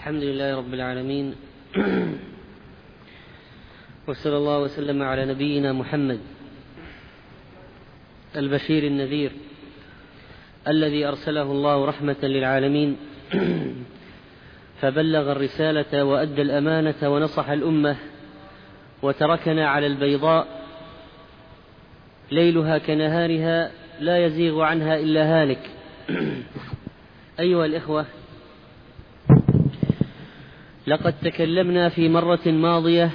الحمد لله رب العالمين وصلى الله وسلم على نبينا محمد البشير النذير الذي أرسله الله رحمة للعالمين فبلغ الرسالة وأدى الأمانة ونصح الأمة وتركنا على البيضاء ليلها كنهارها لا يزيغ عنها إلا هالك. أيها الإخوة، لقد تكلمنا في مرة ماضية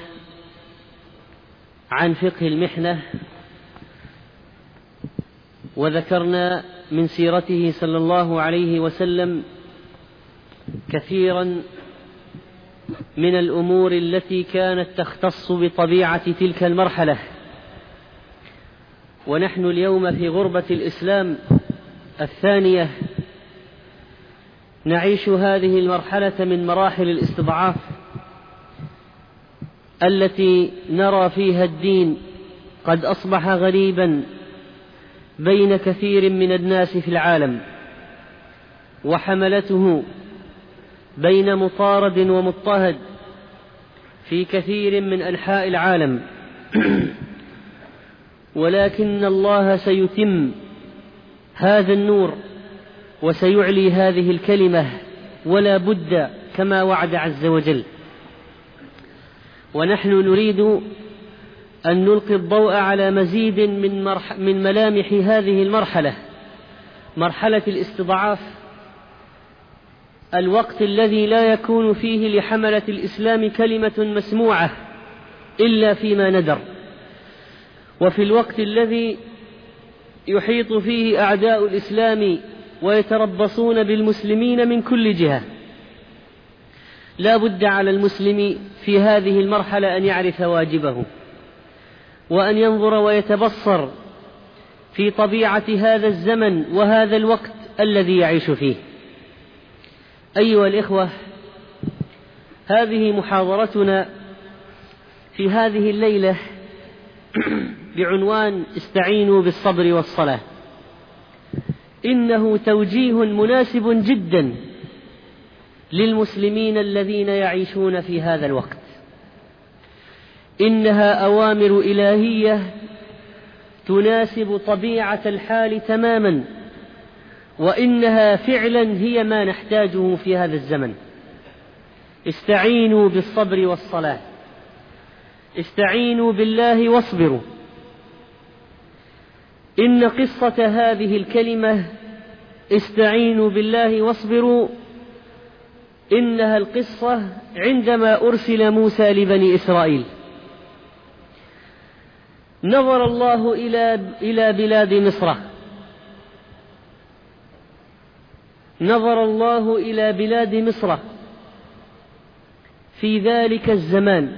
عن فقه المحنة، وذكرنا من سيرته صلى الله عليه وسلم كثيرا من الأمور التي كانت تختص بطبيعة تلك المرحلة. ونحن اليوم في غربة الإسلام الثانية نعيش هذه المرحلة من مراحل الاستضعاف التي نرى فيها الدين قد أصبح غريبا بين كثير من الناس في العالم، وحملته بين مطارد ومضطهد في كثير من أنحاء العالم. ولكن الله سيتم هذا النور وسيعلي هذه الكلمة ولا بد كما وعد عز وجل. ونحن نريد أن نلقي الضوء على مزيد من ملامح هذه المرحلة، مرحلة الاستضعاف، الوقت الذي لا يكون فيه لحملة الإسلام كلمة مسموعة إلا فيما ندر، وفي الوقت الذي يحيط فيه أعداء الإسلام ويتربصون بالمسلمين من كل جهة. لا بد على المسلم في هذه المرحلة أن يعرف واجبه، وأن ينظر ويتبصر في طبيعة هذا الزمن وهذا الوقت الذي يعيش فيه. أيها الإخوة، هذه محاضرتنا في هذه الليلة بعنوان استعينوا بالصبر والصلاة. إنه توجيه مناسب جدا للمسلمين الذين يعيشون في هذا الوقت. إنها أوامر إلهية تناسب طبيعة الحال تماما، وإنها فعلا هي ما نحتاجه في هذا الزمن. استعينوا بالصبر والصلاة، استعينوا بالله واصبروا. إن قصة هذه الكلمة استعينوا بالله واصبروا إنها القصة عندما أرسل موسى لبني إسرائيل. نظر الله إلى بلاد مصر، نظر الله إلى بلاد مصر في ذلك الزمان،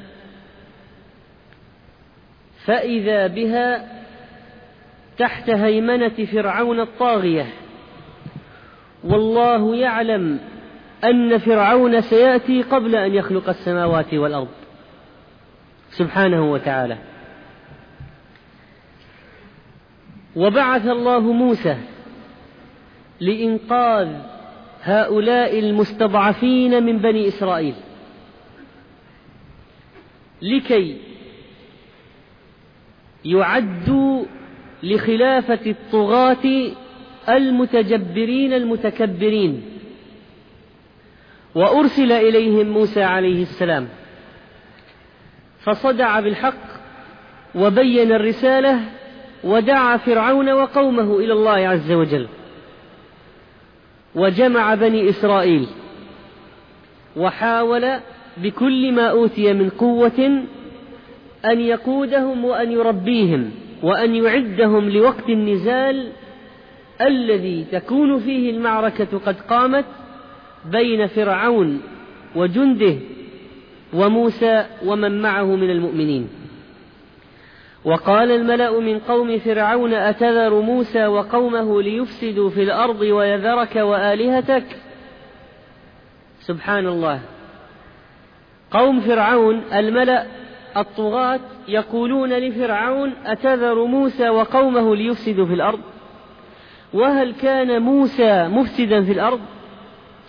فإذا بها تحت هيمنة فرعون الطاغية. والله يعلم أن فرعون سيأتي قبل أن يخلق السماوات والأرض سبحانه وتعالى. وبعث الله موسى لإنقاذ هؤلاء المستضعفين من بني إسرائيل، لكي يعدوا لخلافة الطغاة المتجبرين المتكبرين. وأرسل إليهم موسى عليه السلام فصدع بالحق وبين الرسالة ودعا فرعون وقومه إلى الله عز وجل، وجمع بني إسرائيل وحاول بكل ما أوتي من قوة أن يقودهم وأن يربيهم وأن يعدهم لوقت النزال الذي تكون فيه المعركة قد قامت بين فرعون وجنده وموسى ومن معه من المؤمنين. وقال الملأ من قوم فرعون أتذر موسى وقومه ليفسدوا في الأرض ويذرك وآلهتك. سبحان الله، قوم فرعون الملأ الطغاة يقولون لفرعون أتذر موسى وقومه ليفسدوا في الأرض؟ وهل كان موسى مفسدا في الأرض؟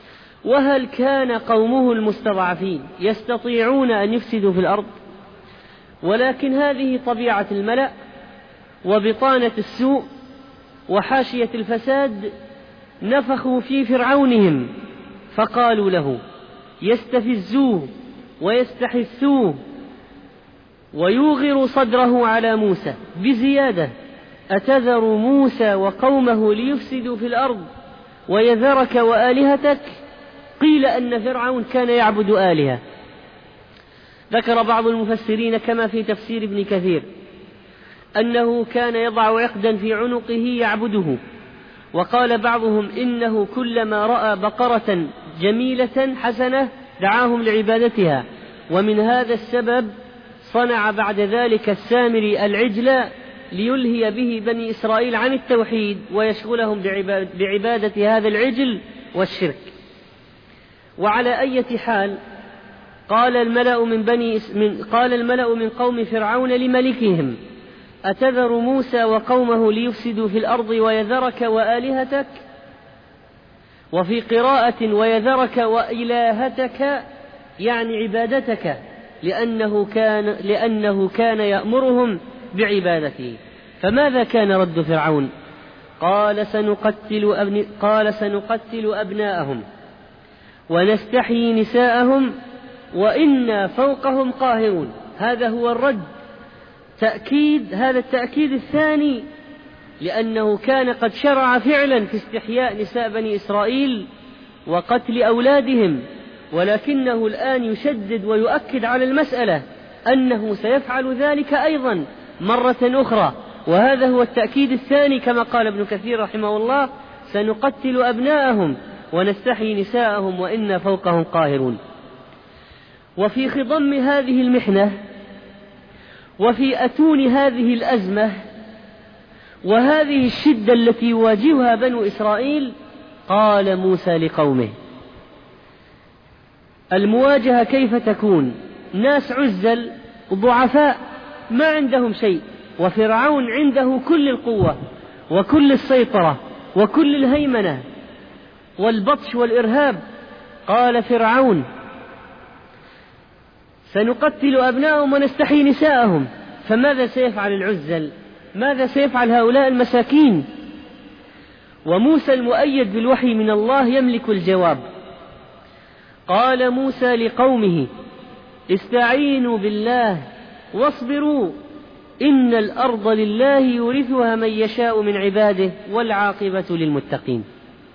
وهل كان قومه المستضعفين يستطيعون أن يفسدوا في الأرض؟ ولكن هذه طبيعة الملأ وبطانة السوء وحاشية الفساد نفخوا في فرعونهم، فقالوا له يستفزوه ويستحثوه ويوغر صدره على موسى بزيادة: أتذر موسى وقومه ليفسدوا في الأرض ويذرك وآلهتك؟ قيل أن فرعون كان يعبد آلهة. ذكر بعض المفسرين كما في تفسير ابن كثير أنه كان يضع عقدا في عنقه يعبده، وقال بعضهم إنه كلما رأى بقرة جميلة حسنة دعاهم لعبادتها، ومن هذا السبب صنع بعد ذلك السامري العجل ليلهي به بني إسرائيل عن التوحيد ويشغلهم بعبادة هذا العجل والشرك. وعلى أي حال قال الملأ من قوم فرعون لملكهم: أتذر موسى وقومه ليفسدوا في الأرض ويذرك وآلهتك؟ وفي قراءة ويذرك وإلهتك يعني عبادتك، لأنه كان يأمرهم بعبادته. فماذا كان رد فرعون؟ قال سنقتل أبناءهم ونستحيي نساءهم وإنا فوقهم قاهرون. هذا هو الرد، هذا التأكيد الثاني، لأنه كان قد شرع فعلا في استحياء نساء بني إسرائيل وقتل أولادهم، ولكنه الآن يشدد ويؤكد على المسألة أنه سيفعل ذلك أيضا مرة أخرى. وهذا هو التأكيد الثاني كما قال ابن كثير رحمه الله: سنقتل أبناءهم ونستحيي نساءهم وإنا فوقهم قاهرون. وفي خضم هذه المحنة وفي أتون هذه الأزمة وهذه الشدة التي يواجهها بنو إسرائيل قال موسى لقومه: المواجهة كيف تكون؟ ناس عزل ضعفاء ما عندهم شيء، وفرعون عنده كل القوة وكل السيطرة وكل الهيمنة والبطش والإرهاب. قال فرعون: سنقتل أبناءهم ونستحيي نساءهم. فماذا سيفعل العزل؟ ماذا سيفعل هؤلاء المساكين؟ وموسى المؤيد بالوحي من الله يملك الجواب. قال موسى لقومه: استعينوا بالله واصبروا إن الأرض لله يورثها من يشاء من عباده والعاقبة للمتقين.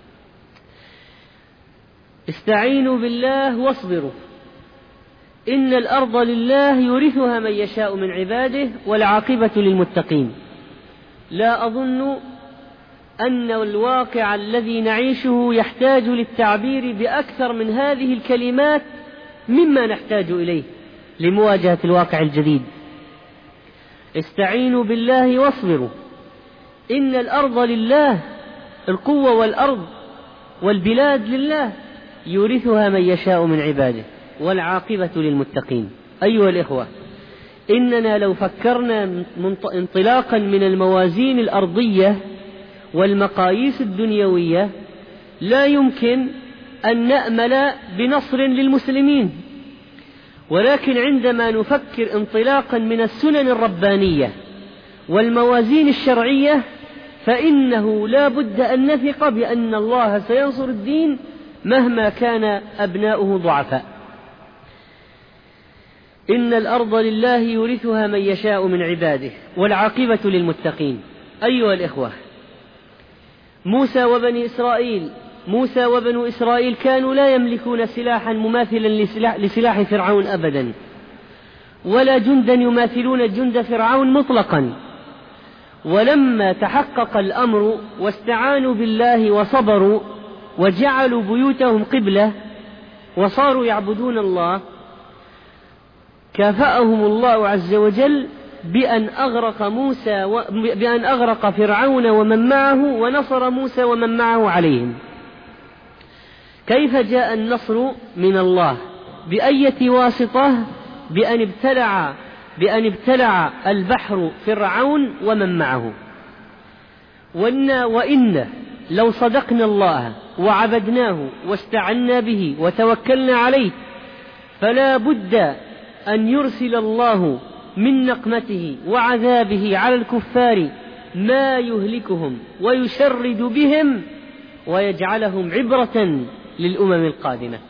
استعينوا بالله واصبروا إن الأرض لله يورثها من يشاء من عباده والعاقبة للمتقين. لا أظن أن الواقع الذي نعيشه يحتاج للتعبير بأكثر من هذه الكلمات مما نحتاج إليه لمواجهة الواقع الجديد. استعينوا بالله واصبروا إن الأرض لله، القوة والأرض والبلاد لله، يورثها من يشاء من عباده والعاقبة للمتقين. أيها الإخوة، إننا لو فكرنا انطلاقا من الموازين الأرضية والمقاييس الدنيوية لا يمكن أن نأمل بنصر للمسلمين، ولكن عندما نفكر انطلاقا من السنن الربانية والموازين الشرعية فإنه لا بد أن نثق بأن الله سينصر الدين مهما كان أبناؤه ضعفاء. إن الأرض لله يورثها من يشاء من عباده والعاقبة للمتقين. أيها الإخوة، موسى وبنو إسرائيل كانوا لا يملكون سلاحا مماثلا لسلاح فرعون أبدا، ولا جندا يماثلون جند فرعون مطلقا. ولما تحقق الأمر واستعانوا بالله وصبروا وجعلوا بيوتهم قبلة وصاروا يعبدون الله، كافأهم الله عز وجل بأن أغرق فرعون ومن معه ونصر موسى ومن معه عليهم. كيف جاء النصر من الله؟ بأية واسطة؟ بأن ابتلع البحر فرعون ومن معه. وإن لو صدقنا الله وعبدناه واستعنا به وتوكلنا عليه فلا بد أن يرسل الله من نقمته وعذابه على الكفار ما يهلكهم ويشرد بهم ويجعلهم عبرة للأمم القادمة.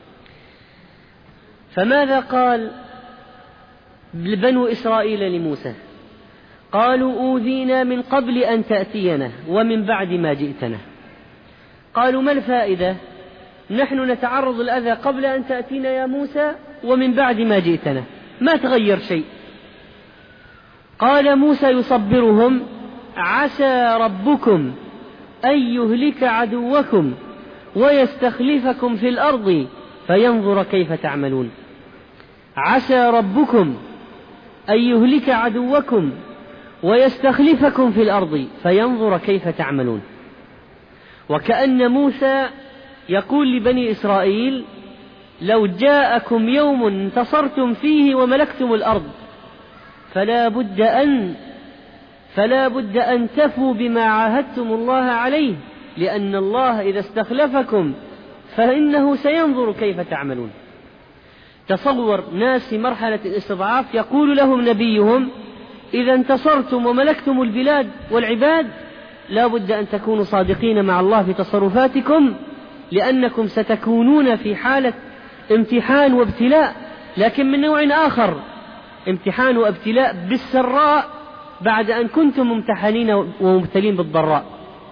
فماذا قال بنو إسرائيل لموسى؟ قالوا أوذينا من قبل أن تأتينا ومن بعد ما جئتنا. قالوا ما الفائدة؟ نحن نتعرض الأذى قبل أن تأتينا يا موسى ومن بعد ما جئتنا، ما تغير شيء. قال موسى يصبرهم: عسى ربكم أن يهلك عدوكم ويستخلفكم في الأرض فينظر كيف تعملون. عسى ربكم أن يهلك عدوكم ويستخلفكم في الأرض فينظر كيف تعملون. وكأن موسى يقول لبني إسرائيل: لو جاءكم يوم انتصرتم فيه وملكتم الأرض فلا بد أن تفوا بما عاهدتم الله عليه، لأن الله إذا استخلفكم فإنه سينظر كيف تعملون. تصور ناس في مرحلة الاستضعاف يقول لهم نبيهم: إذا انتصرتم وملكتم البلاد والعباد لا بد أن تكونوا صادقين مع الله في تصرفاتكم، لأنكم ستكونون في حالة امتحان وابتلاء، لكن من نوع آخر، امتحان وابتلاء بالسراء بعد أن كنتم ممتحنين ومبتلين بالضراء.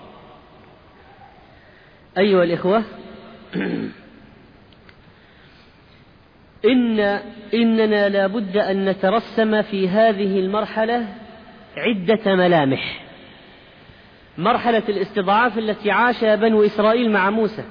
أيها الإخوة، إننا لا بد أن نترسم في هذه المرحلة عدة ملامح. مرحلة الاستضعاف التي عاشها بنو إسرائيل مع موسى،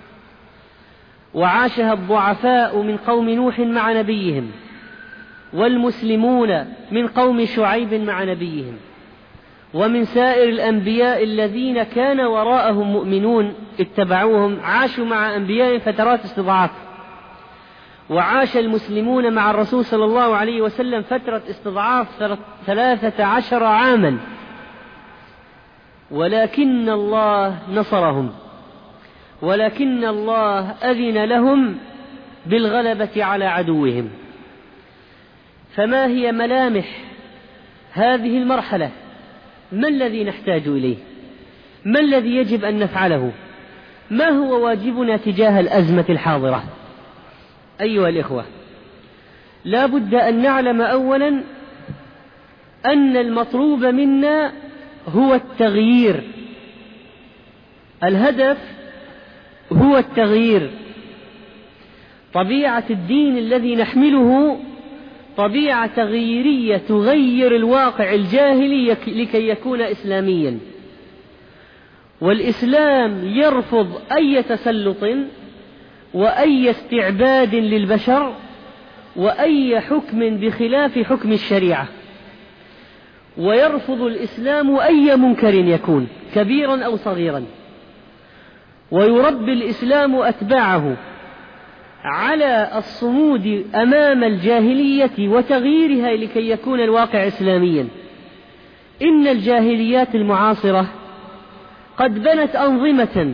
وعاشها الضعفاء من قوم نوح مع نبيهم، والمسلمون من قوم شعيب مع نبيهم، ومن سائر الأنبياء الذين كان وراءهم مؤمنون اتبعوهم، عاشوا مع أنبيائهم فترات استضعاف. وعاش المسلمون مع الرسول صلى الله عليه وسلم فترة استضعاف 13 عاما، ولكن الله نصرهم، ولكن الله أذن لهم بالغلبة على عدوهم. فما هي ملامح هذه المرحلة؟ ما الذي نحتاج إليه؟ ما الذي يجب أن نفعله؟ ما هو واجبنا تجاه الأزمة الحاضرة؟ أيها الإخوة، لا بد أن نعلم أولا أن المطلوب منا هو التغيير. الهدف هو التغيير. طبيعة الدين الذي نحمله طبيعة تغييرية تغير الواقع الجاهلي لكي يكون إسلاميا. والإسلام يرفض أي تسلط وأي استعباد للبشر وأي حكم بخلاف حكم الشريعة، ويرفض الإسلام أي منكر يكون كبيرا أو صغيرا، ويربي الإسلام أتباعه على الصمود أمام الجاهلية وتغييرها لكي يكون الواقع إسلاميا. إن الجاهليات المعاصرة قد بنت أنظمة،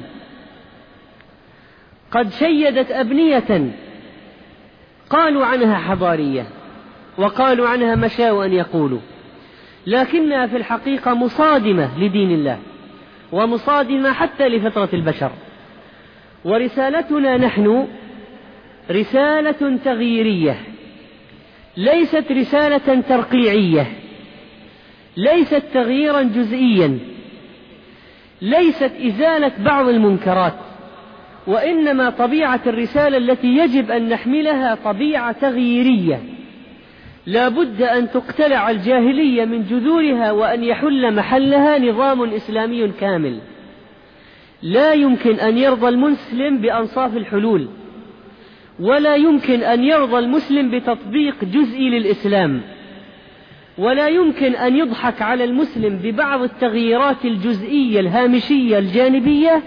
قد شيدت أبنية قالوا عنها حضارية وقالوا عنها ما شاءوا أن يقولوا، لكنها في الحقيقة مصادمة لدين الله ومصادمة حتى لفطرة البشر. ورسالتنا نحن رسالة تغييرية، ليست رسالة ترقيعية، ليست تغييرا جزئيا، ليست إزالة بعض المنكرات، وإنما طبيعة الرسالة التي يجب أن نحملها طبيعة تغييرية. لا بد أن تقتلع الجاهلية من جذورها وأن يحل محلها نظام إسلامي كامل. لا يمكن أن يرضى المسلم بأنصاف الحلول، ولا يمكن أن يرضى المسلم بتطبيق جزئي للإسلام، ولا يمكن أن يضحك على المسلم ببعض التغييرات الجزئية الهامشية الجانبية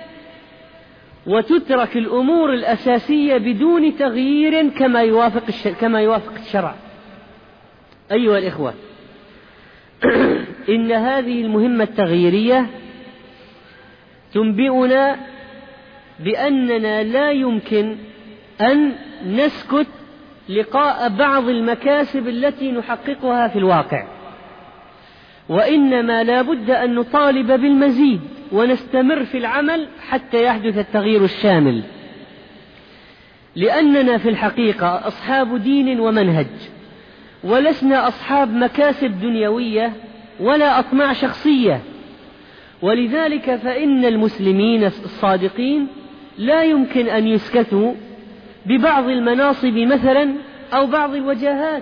وتترك الأمور الأساسية بدون تغيير كما يوافق الشرع. أيها الإخوة، إن هذه المهمة التغييرية تنبئنا بأننا لا يمكن أن نسكت لقاء بعض المكاسب التي نحققها في الواقع، وإنما لا بد أن نطالب بالمزيد ونستمر في العمل حتى يحدث التغيير الشامل، لأننا في الحقيقة أصحاب دين ومنهج، ولسنا أصحاب مكاسب دنيوية ولا أطماع شخصية. ولذلك فإن المسلمين الصادقين لا يمكن أن يسكتوا ببعض المناصب مثلا أو بعض الوجاهات،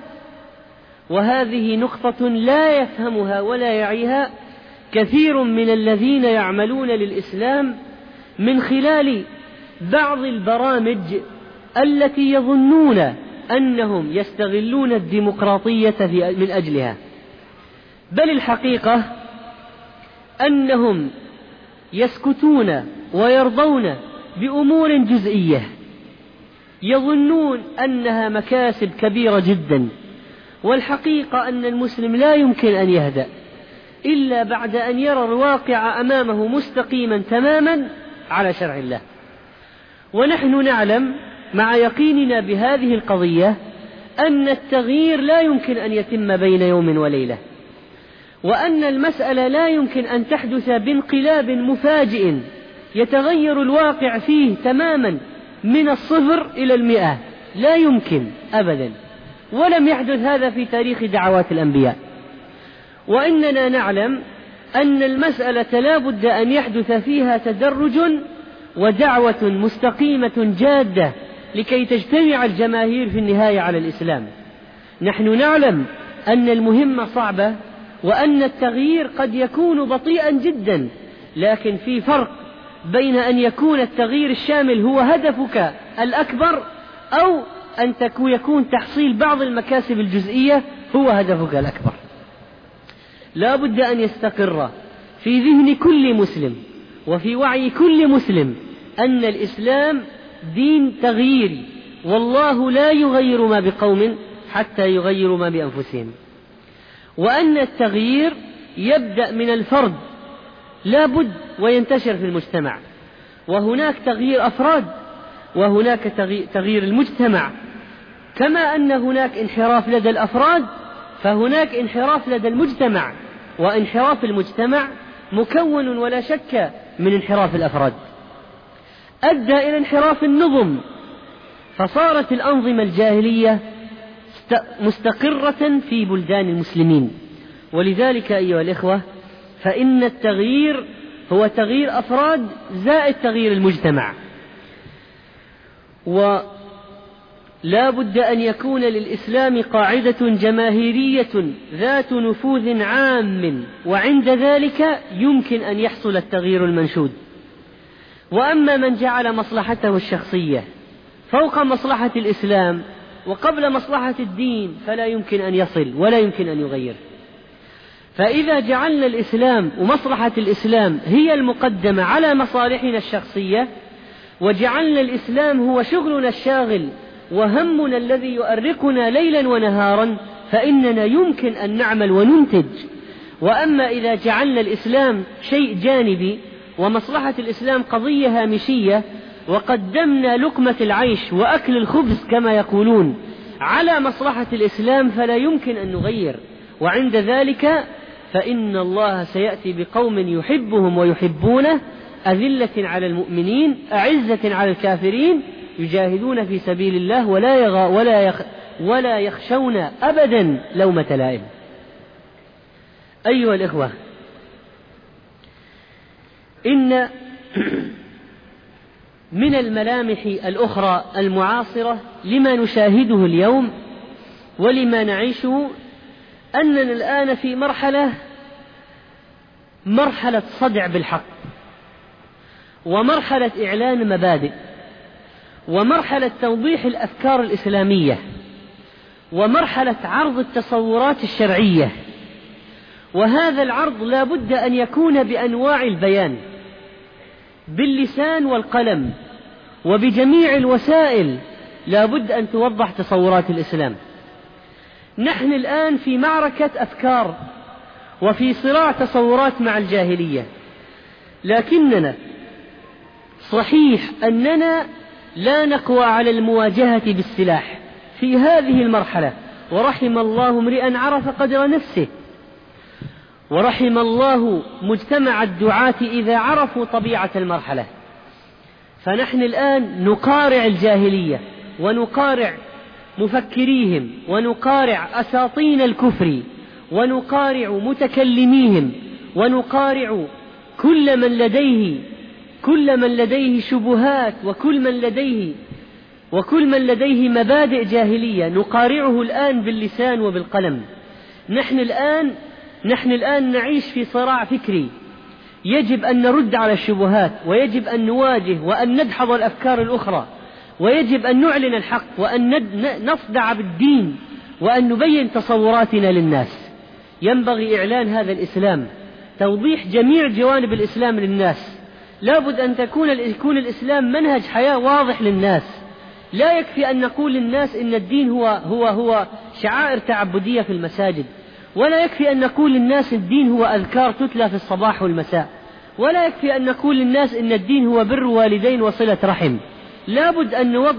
وهذه نقطة لا يفهمها ولا يعيها كثير من الذين يعملون للإسلام من خلال بعض البرامج التي يظنون أنهم يستغلون الديمقراطية من أجلها، بل الحقيقة أنهم يسكتون ويرضون بأمور جزئية يظنون أنها مكاسب كبيرة جدا، والحقيقة أن المسلم لا يمكن أن يهدأ إلا بعد أن يرى الواقع أمامه مستقيما تماما على شرع الله. ونحن نعلم مع يقيننا بهذه القضية أن التغيير لا يمكن أن يتم بين يوم وليلة، وأن المسألة لا يمكن أن تحدث بانقلاب مفاجئ يتغير الواقع فيه تماما من 0 إلى 100، لا يمكن أبدا، ولم يحدث هذا في تاريخ دعوات الأنبياء. وإننا نعلم أن المسألة لا بد أن يحدث فيها تدرج ودعوة مستقيمة جادة لكي تجتمع الجماهير في النهاية على الإسلام. نحن نعلم أن المهمة صعبة وأن التغيير قد يكون بطيئا جدا، لكن في فرق بين أن يكون التغيير الشامل هو هدفك الأكبر أو أن يكون تحصيل بعض المكاسب الجزئية هو هدفك الأكبر. لا بد أن يستقر في ذهن كل مسلم وفي وعي كل مسلم أن الإسلام دين تغييري، والله لا يغير ما بقوم حتى يغيروا ما بأنفسهم، وأن التغيير يبدأ من الفرد لا بد وينتشر في المجتمع، وهناك تغيير أفراد وهناك تغيير المجتمع. كما أن هناك انحراف لدى الأفراد فهناك انحراف لدى المجتمع، وانحراف المجتمع مكون ولا شك من انحراف الأفراد، أدى إلى انحراف النظم، فصارت الأنظمة الجاهلية مستقرة في بلدان المسلمين. ولذلك أيها الإخوة فإن التغيير هو تغيير أفراد زائد تغيير المجتمع، ولا بد أن يكون للإسلام قاعدة جماهيرية ذات نفوذ عام، وعند ذلك يمكن أن يحصل التغيير المنشود. وأما من جعل مصلحته الشخصية فوق مصلحة الإسلام وقبل مصلحة الدين فلا يمكن أن يصل ولا يمكن أن يغير. فإذا جعلنا الإسلام ومصلحة الإسلام هي المقدمة على مصالحنا الشخصية، وجعلنا الإسلام هو شغلنا الشاغل وهمنا الذي يؤرقنا ليلا ونهارا، فإننا يمكن أن نعمل وننتج. وأما إذا جعلنا الإسلام شيء جانبي ومصلحة الإسلام قضية هامشية، وقدمنا لقمة العيش وأكل الخبز كما يقولون على مصلحة الإسلام، فلا يمكن أن نغير. وعند ذلك فإن الله سيأتي بقوم يحبهم ويحبونه، أذلة على المؤمنين أعزة على الكافرين، يجاهدون في سبيل الله ولا يخشون أبدا لومة لائم. أيها الإخوة، إن من الملامح الأخرى المعاصرة لما نشاهده اليوم ولما نعيشه أننا الآن في مرحلة صدع بالحق، ومرحلة إعلان مبادئ، ومرحلة توضيح الأفكار الإسلامية، ومرحلة عرض التصورات الشرعية. وهذا العرض لا بد أن يكون بأنواع البيان، باللسان والقلم وبجميع الوسائل، لا بد أن توضح تصورات الإسلام. نحن الآن في معركة أفكار وفي صراع تصورات مع الجاهلية، لكننا صحيح أننا لا نقوى على المواجهة بالسلاح في هذه المرحلة، ورحم الله امرئا عرف قدر نفسه، ورحم الله مجتمع الدعاة إذا عرفوا طبيعة المرحلة. فنحن الآن نقارع الجاهلية ونقارع مفكريهم ونقارع أساطين الكفر ونقارع متكلميهم ونقارع كل من لديه شبهات وكل من لديه مبادئ جاهلية، نقارعه الآن باللسان وبالقلم. نحن الآن نعيش في صراع فكري، يجب أن نرد على الشبهات، ويجب أن نواجه وأن ندحض الأفكار الأخرى، ويجب أن نعلن الحق وأن نصدع بالدين وأن نبين تصوراتنا للناس. ينبغي إعلان هذا الإسلام، توضيح جميع جوانب الإسلام للناس. لابد أن يكون الإسلام منهج حياة واضح للناس. لا يكفي أن نقول للناس إن الدين هو شعائر تعبدية في المساجد، ولا يكفي أن نقول للناس الدين هو أذكار تتلى في الصباح والمساء، ولا يكفي أن نقول للناس إن الدين هو بر والدين وصلة رحم. لابد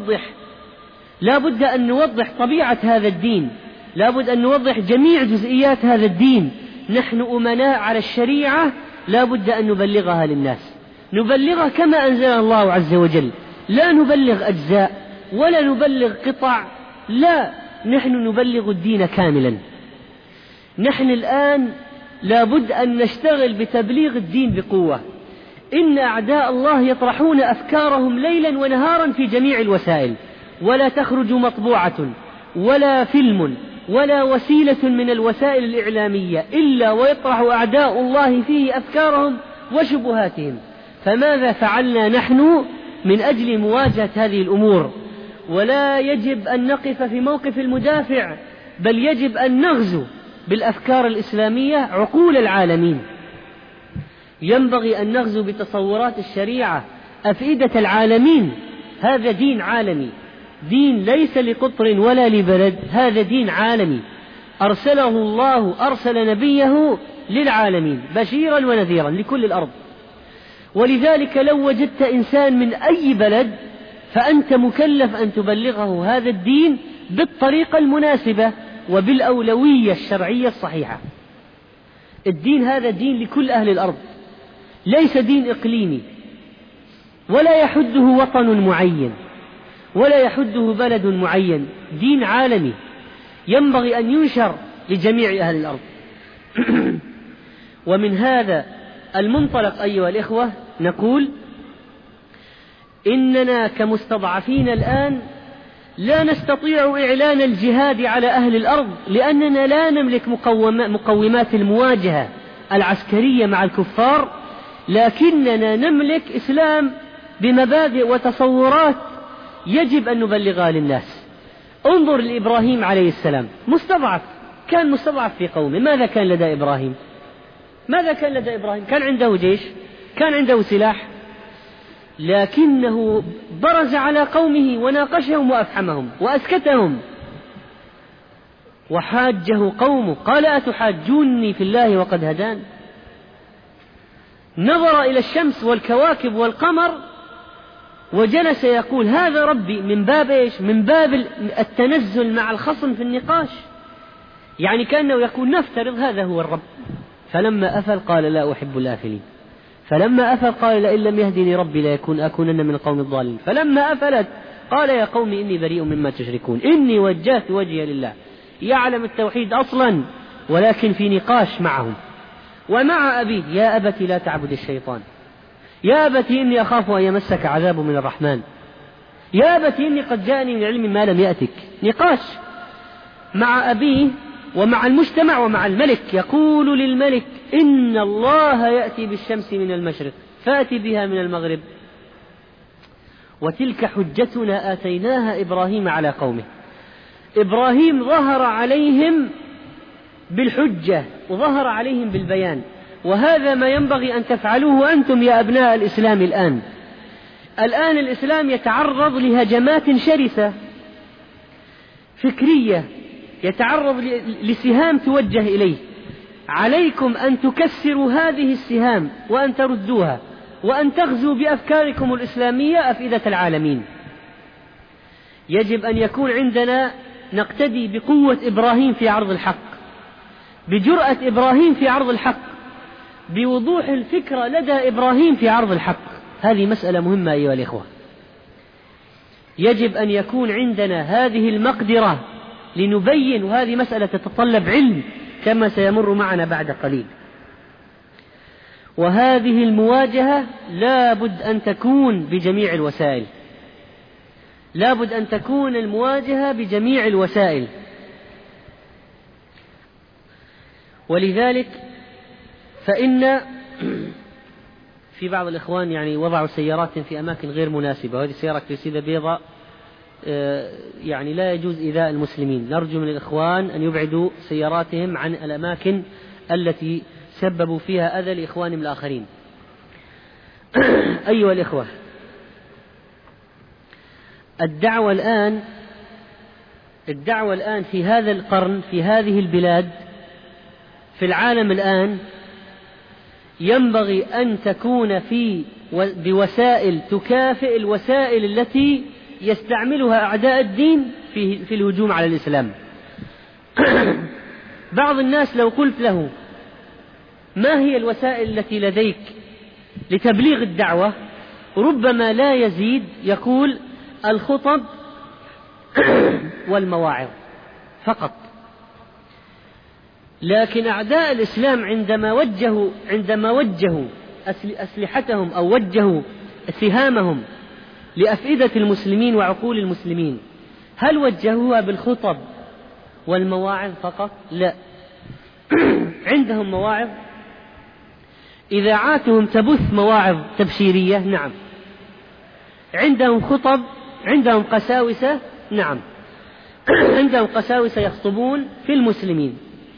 أن نوضح طبيعة هذا الدين، لابد أن نوضح جميع جزئيات هذا الدين. نحن أمناء على الشريعة، لابد أن نبلغها للناس، نبلغها كما أنزلها الله عز وجل، لا نبلغ أجزاء ولا نبلغ قطع، لا، نحن نبلغ الدين كاملا. نحن الآن لابد أن نشتغل بتبليغ الدين بقوة. إن أعداء الله يطرحون أفكارهم ليلا ونهارا في جميع الوسائل، ولا تخرج مطبوعة ولا فيلم ولا وسيلة من الوسائل الإعلامية إلا ويطرح أعداء الله فيه أفكارهم وشبهاتهم. فماذا فعلنا نحن من أجل مواجهة هذه الأمور؟ ولا يجب أن نقف في موقف المدافع، بل يجب أن نغزو بالأفكار الإسلامية عقول العالمين. ينبغي أن نغزو بتصورات الشريعة أفئدة العالمين. هذا دين عالمي، دين ليس لقطر ولا لبلد، هذا دين عالمي أرسله الله، أرسل نبيه للعالمين بشيرا ونذيرا لكل الأرض. ولذلك لو وجدت إنسان من أي بلد فأنت مكلف أن تبلغه هذا الدين بالطريقة المناسبة وبالأولوية الشرعية الصحيحة. الدين هذا دين لكل أهل الأرض، ليس دين إقليمي، ولا يحده وطن معين ولا يحده بلد معين، دين عالمي ينبغي أن ينشر لجميع أهل الأرض. ومن هذا المنطلق أيها الإخوة نقول إننا كمستضعفين الآن لا نستطيع إعلان الجهاد على أهل الأرض، لأننا لا نملك مقومات المواجهة العسكرية مع الكفار، لكننا نملك إسلام بمبادئ وتصورات يجب أن نبلغها للناس. انظر لإبراهيم عليه السلام، كان مستضعف في قومه. ماذا كان لدى إبراهيم؟ كان عنده جيش، كان عنده سلاح، لكنه برز على قومه وناقشهم وأفحمهم وأسكتهم. وحاجه قومه قال أتحاجوني في الله وقد هدان. نظر إلى الشمس والكواكب والقمر وجلس يقول هذا ربي، من باب إيش؟ من باب التنزل مع الخصم في النقاش، يعني كأنه يقول نفترض هذا هو الرب. فلما أفل قال لا أحب الآفلين، فلما أفل قال لئن لم يهدني ربي لأكونن من القوم الضالين. فلما أفلت قال يا قوم إني بريء مما تشركون إني وجهت وجهي لله. يعلم التوحيد أصلا ولكن في نقاش معهم ومع أبيه. يا أبت لا تعبد الشيطان، يا أبت إني أخاف أن يمسك عذاب من الرحمن، يا أبت إني قد جاءني من علم ما لم يأتك. نقاش مع أبيه ومع المجتمع ومع الملك. يقول للملك إن الله يأتي بالشمس من المشرق فأتي بها من المغرب وتلك حجتنا آتيناها إبراهيم على قومه. إبراهيم ظهر عليهم بالحجة وظهر عليهم بالبيان، وهذا ما ينبغي أن تفعلوه أنتم يا أبناء الإسلام. الآن الإسلام يتعرض لهجمات شرسة فكرية، يتعرض لسهام توجه إليه. عليكم أن تكسروا هذه السهام وأن تردوها وأن تغزوا بأفكاركم الإسلامية أفئدة العالمين. يجب أن يكون عندنا نقتدي بقوة إبراهيم في عرض الحق، بجرأة إبراهيم في عرض الحق، بوضوح الفكرة لدى إبراهيم في عرض الحق. هذه مسألة مهمة أيها الإخوة. يجب أن يكون عندنا هذه المقدرة لنبين، وهذه مسألة تتطلب علم كما سيمر معنا بعد قليل. وهذه المواجهة لا بد أن تكون بجميع الوسائل، لا بد أن تكون المواجهة بجميع الوسائل. ولذلك فإن في بعض الإخوان يعني وضعوا سيارات في أماكن غير مناسبة، وهذه السيارة كريسيدة بيضاء يعني لا يجوز إيذاء المسلمين. نرجو من الإخوان أن يبعدوا سياراتهم عن الأماكن التي سببوا فيها أذى لإخوانهم الآخرين. أيها الإخوة، الدعوة الآن في هذا القرن، في هذه البلاد، في العالم الآن، ينبغي أن تكون بوسائل تكافئ الوسائل التي يستعملها أعداء الدين في الهجوم على الإسلام. بعض الناس لو قلت له ما هي الوسائل التي لديك لتبليغ الدعوة، ربما لا يزيد، يقول الخطب والمواعظ فقط. لكن أعداء الإسلام عندما وجهوا أسلحتهم أو وجهوا سهامهم لأفئدة المسلمين وعقول المسلمين، هل وجهوها بالخطب والمواعظ فقط؟ لا. عندهم مواعظ، إذاعاتهم تبث مواعظ تبشيرية، نعم. عندهم خطب، عندهم قساوسة، نعم. عندهم قساوسة يخطبون في المسلمين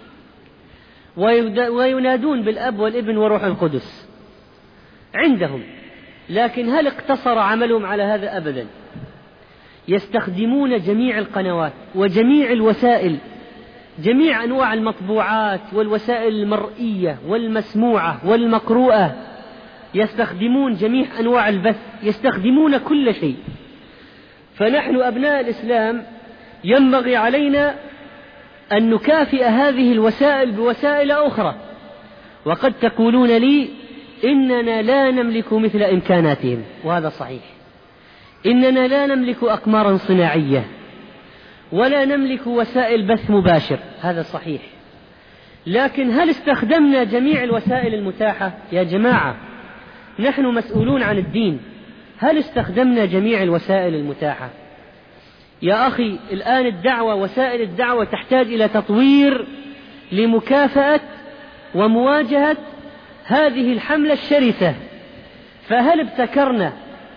وينادون بالأب والابن والروح القدس عندهم. لكن هل اقتصر عملهم على هذا؟ أبدا. يستخدمون جميع القنوات وجميع الوسائل، جميع أنواع المطبوعات والوسائل المرئية والمسموعة والمقروءة، يستخدمون جميع أنواع البث، يستخدمون كل شيء. فنحن أبناء الإسلام ينبغي علينا أن نكافئ هذه الوسائل بوسائل أخرى. وقد تقولون لي إننا لا نملك مثل إمكاناتهم، وهذا صحيح. إننا لا نملك أقمارا صناعية ولا نملك وسائل بث مباشر، هذا صحيح. لكن هل استخدمنا جميع الوسائل المتاحة؟ يا جماعة، نحن مسؤولون عن الدين. هل استخدمنا جميع الوسائل المتاحة؟ يا أخي، الآن وسائل الدعوة تحتاج إلى تطوير لمكافأة ومواجهة هذه الحملة الشرسة. فهل ابتكرنا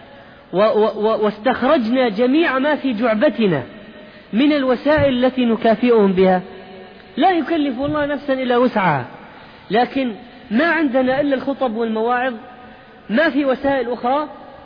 واستخرجنا جميع ما في جعبتنا من الوسائل التي نكافئهم بها؟ لا يكلف الله نفسا إلا وسعها. لكن ما عندنا إلا الخطب والمواعظ، ما في وسائل أخرى.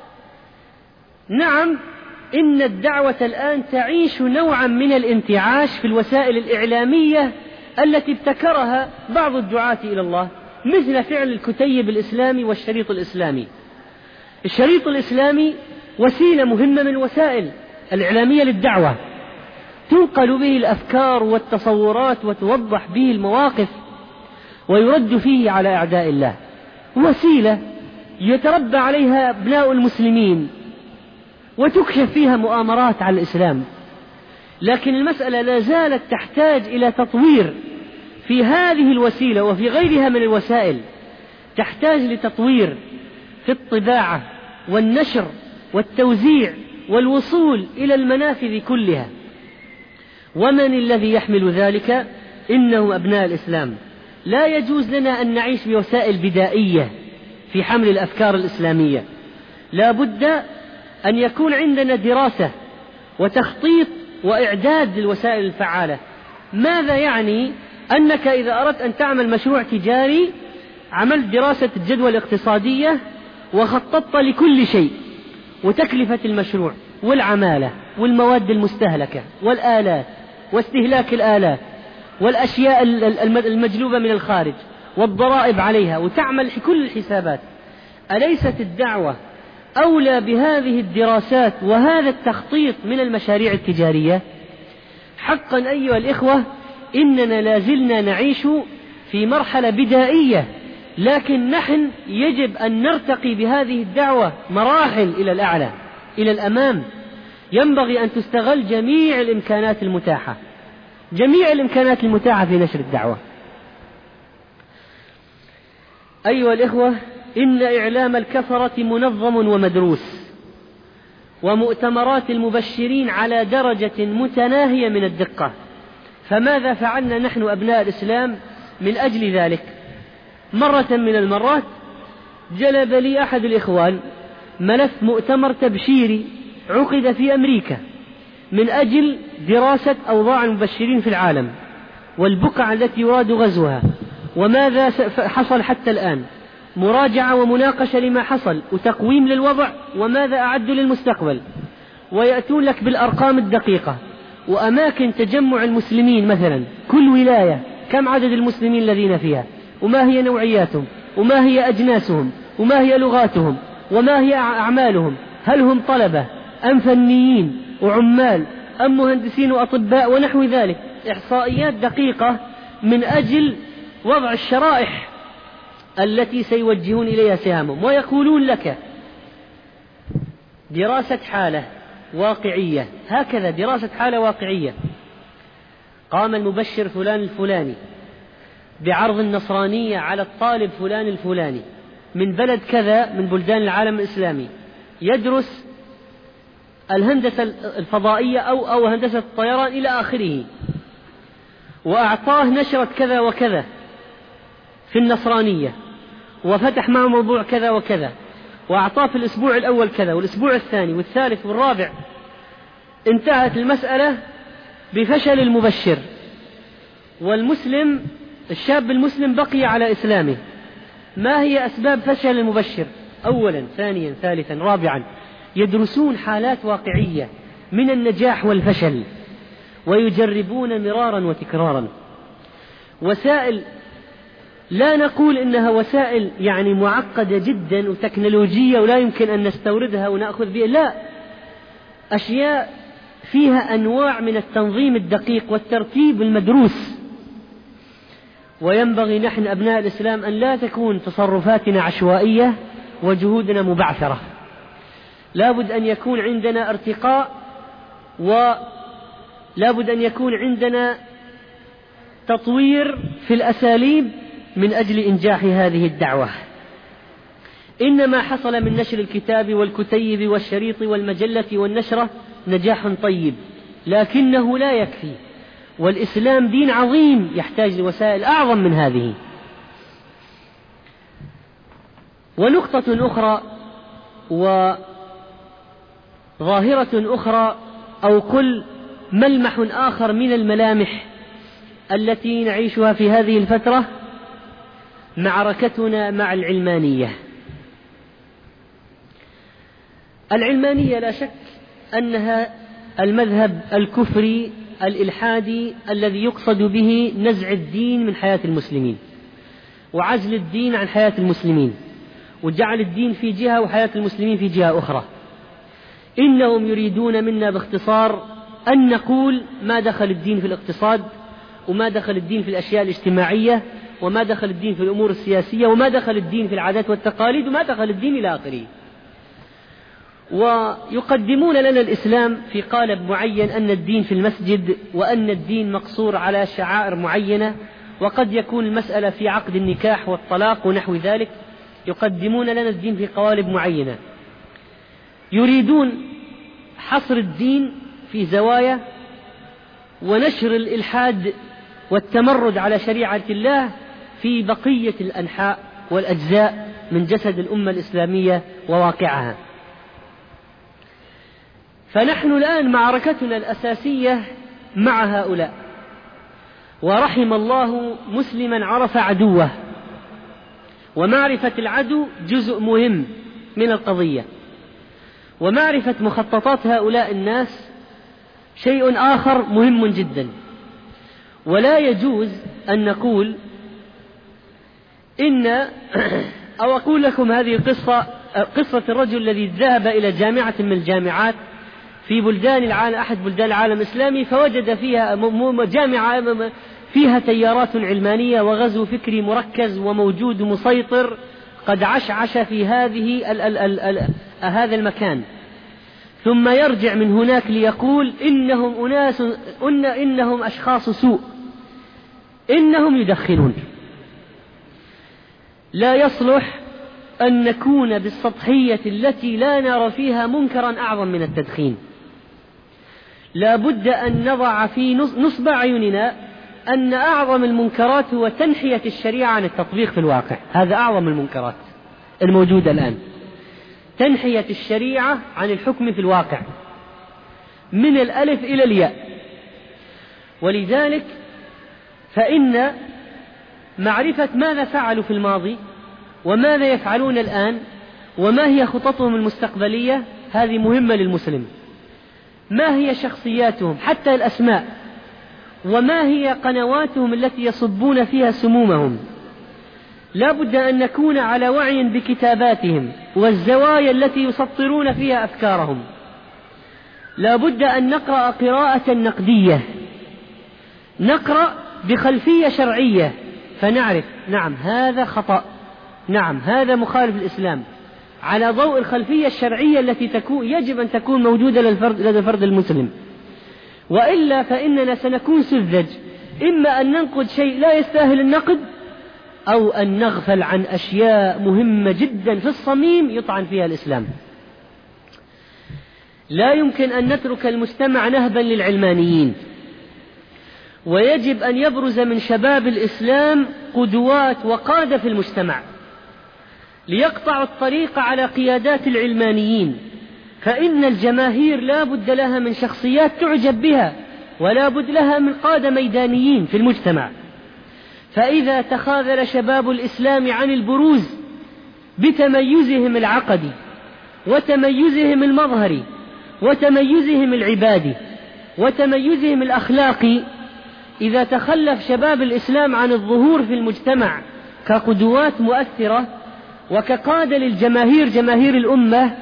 نعم، إن الدعوة الآن تعيش نوعا من الانتعاش في الوسائل الإعلامية التي ابتكرها بعض الدعاة إلى الله، مثل فعل الكتيب الإسلامي والشريط الإسلامي. الشريط الإسلامي وسيلة مهمة من الوسائل الإعلامية للدعوة، تنقل به الأفكار والتصورات وتوضح به المواقف ويرد فيه على أعداء الله. وسيلة يتربى عليها أبناء المسلمين وتكشف فيها مؤامرات على الإسلام. لكن المسألة لا زالت تحتاج إلى تطوير في هذه الوسيلة وفي غيرها من الوسائل. تحتاج لتطوير في الطباعة والنشر والتوزيع والوصول إلى المنافذ كلها. ومن الذي يحمل ذلك؟ إنه أبناء الإسلام. لا يجوز لنا أن نعيش بوسائل بدائية في حمل الأفكار الإسلامية. لا بد أن يكون عندنا دراسة وتخطيط وإعداد للوسائل الفعالة. ماذا يعني؟ أنك إذا أردت أن تعمل مشروع تجاري عملت دراسة الجدوى الاقتصادية وخططت لكل شيء، وتكلفة المشروع والعمالة والمواد المستهلكة والآلات واستهلاك الآلات والأشياء المجلوبة من الخارج والضرائب عليها، وتعمل كل الحسابات. أليست الدعوة أولى بهذه الدراسات وهذا التخطيط من المشاريع التجارية؟ حقا أيها الإخوة، إننا لازلنا نعيش في مرحلة بدائية، لكن نحن يجب أن نرتقي بهذه الدعوة مراحل إلى الأعلى، إلى الأمام. ينبغي أن تستغل جميع الإمكانات المتاحة، جميع الإمكانات المتاحة في نشر الدعوة. أيها الإخوة، إن إعلام الكفرة منظم ومدروس، ومؤتمرات المبشرين على درجة متناهية من الدقة، فماذا فعلنا نحن أبناء الإسلام من أجل ذلك؟ مرة من المرات جلب لي أحد الإخوان ملف مؤتمر تبشيري عقد في أمريكا من أجل دراسة أوضاع المبشرين في العالم والبقع التي يراد غزوها وماذا حصل حتى الآن، مراجعة ومناقشة لما حصل وتقويم للوضع وماذا أعدوا للمستقبل، ويأتون لك بالأرقام الدقيقة وأماكن تجمع المسلمين، مثلا كل ولاية كم عدد المسلمين الذين فيها، وما هي نوعياتهم، وما هي أجناسهم، وما هي لغاتهم، وما هي أعمالهم، هل هم طلبة أم فنيين وعمال أم مهندسين وأطباء ونحو ذلك. إحصائيات دقيقة من أجل وضع الشرائح التي سيوجهون إليها سهامهم، ويقولون لك دراسة حالة واقعية، هكذا دراسة حالة واقعية. قام المبشر فلان الفلاني بعرض النصرانية على الطالب فلان الفلاني من بلد كذا من بلدان العالم الإسلامي، يدرس الهندسة الفضائية أو هندسة الطيران إلى آخره، وأعطاه نشرة كذا وكذا في النصرانية، وفتح معه موضوع كذا وكذا، وأعطاه في الأسبوع الأول كذا والأسبوع الثاني والثالث والرابع. انتهت المسألة بفشل المبشر، والمسلم الشاب المسلم بقي على إسلامه. ما هي أسباب فشل المبشر؟ أولا، ثانيا، ثالثا، رابعا، يدرسون حالات واقعية من النجاح والفشل ويجربون مرارا وتكرارا. وسائل لا نقول إنها وسائل يعني معقدة جدا وتكنولوجية ولا يمكن أن نستوردها ونأخذ بها، لا، أشياء فيها أنواع من التنظيم الدقيق والترتيب المدروس. وينبغي نحن أبناء الإسلام أن لا تكون تصرفاتنا عشوائية وجهودنا مبعثرة، لا بد أن يكون عندنا ارتقاء، ولا بد أن يكون عندنا تطوير في الأساليب من أجل إنجاح هذه الدعوة. إنما حصل من نشر الكتاب والكتيب والشريط والمجلة والنشرة نجاح طيب، لكنه لا يكفي، والإسلام دين عظيم يحتاج لوسائل أعظم من هذه. ونقطة أخرى وظاهرة أخرى أو كل ملمح آخر من الملامح التي نعيشها في هذه الفترة معركتنا مع العلمانية. العلمانية لا شك أنها المذهب الكفري الإلحادي الذي يقصد به نزع الدين من حياة المسلمين وعزل الدين عن حياة المسلمين وجعل الدين في جهة وحياة المسلمين في جهة أخرى. إنهم يريدون منا باختصار أن نقول ما دخل الدين في الاقتصاد، وما دخل الدين في الأشياء الاجتماعية، وما دخل الدين في الأمور السياسية، وما دخل الدين في العادات والتقاليد، وما دخل الدين إلى آخره. ويقدمون لنا الإسلام في قالب معين، أن الدين في المسجد، وأن الدين مقصور على شعائر معينة، وقد يكون المسألة في عقد النكاح والطلاق ونحو ذلك. يقدمون لنا الدين في قوالب معينة، يريدون حصر الدين في زوايا ونشر الإلحاد والتمرد على شريعة الله في بقية الأنحاء والأجزاء من جسد الأمة الإسلامية وواقعها. فنحن الآن معركتنا الأساسية مع هؤلاء، ورحم الله مسلما عرف عدوه، ومعرفة العدو جزء مهم من القضية، ومعرفة مخططات هؤلاء الناس شيء آخر مهم جدا. ولا يجوز أن نقول إن أو أقول لكم هذه قصة الرجل الذي ذهب إلى جامعة من الجامعات في بلدان العالم، أحد بلدان العالم الإسلامي، فوجد فيها جامعة فيها تيارات علمانية وغزو فكري مركز وموجود مسيطر قد عشعش في هذا المكان، ثم يرجع من هناك ليقول إنهم أشخاص سوء، إنهم يدخنون. لا يصلح أن نكون بالسطحية التي لا نرى فيها منكرا أعظم من التدخين. لا بد أن نضع في نصب أعيننا أن أعظم المنكرات هو تنحية الشريعة عن التطبيق في الواقع. هذا أعظم المنكرات الموجودة الآن، تنحية الشريعة عن الحكم في الواقع من الألف إلى الياء. ولذلك فإن معرفة ماذا فعلوا في الماضي وماذا يفعلون الآن وما هي خططهم المستقبلية هذه مهمة للمسلم. ما هي شخصياتهم حتى الأسماء، وما هي قنواتهم التي يصبون فيها سمومهم. لا بد أن نكون على وعي بكتاباتهم والزوايا التي يسطرون فيها أفكارهم. لا بد أن نقرأ قراءة نقدية، نقرأ بخلفية شرعية فنعرف نعم هذا خطأ، نعم هذا مخالف الإسلام، على ضوء الخلفية الشرعية التي يجب أن تكون موجودة لدى الفرد المسلم. وإلا فإننا سنكون سذج، إما أن ننقد شيء لا يستاهل النقد، أو أن نغفل عن أشياء مهمة جدا في الصميم يطعن فيها الإسلام. لا يمكن أن نترك المجتمع نهبا للعلمانيين، ويجب أن يبرز من شباب الإسلام قدوات وقادة في المجتمع ليقطعوا الطريق على قيادات العلمانيين. فإن الجماهير لا بد لها من شخصيات تعجب بها، ولا بد لها من قادة ميدانيين في المجتمع. فإذا تخاذل شباب الإسلام عن البروز بتميزهم العقدي وتميزهم المظهري وتميزهم العبادي وتميزهم الأخلاقي، إذا تخلف شباب الإسلام عن الظهور في المجتمع كقدوات مؤثرة وكقادة للجماهير جماهير الأمة،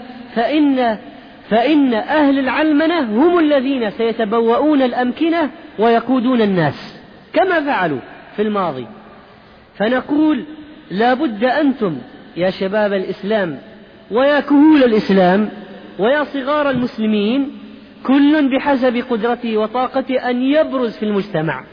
فإن أهل العلمنة هم الذين سيتبوؤون الأمكنة ويقودون الناس كما فعلوا في الماضي. فنقول لا بد أنتم يا شباب الإسلام ويا كهول الإسلام ويا صغار المسلمين، كل بحسب قدرته وطاقته أن يبرز في المجتمع.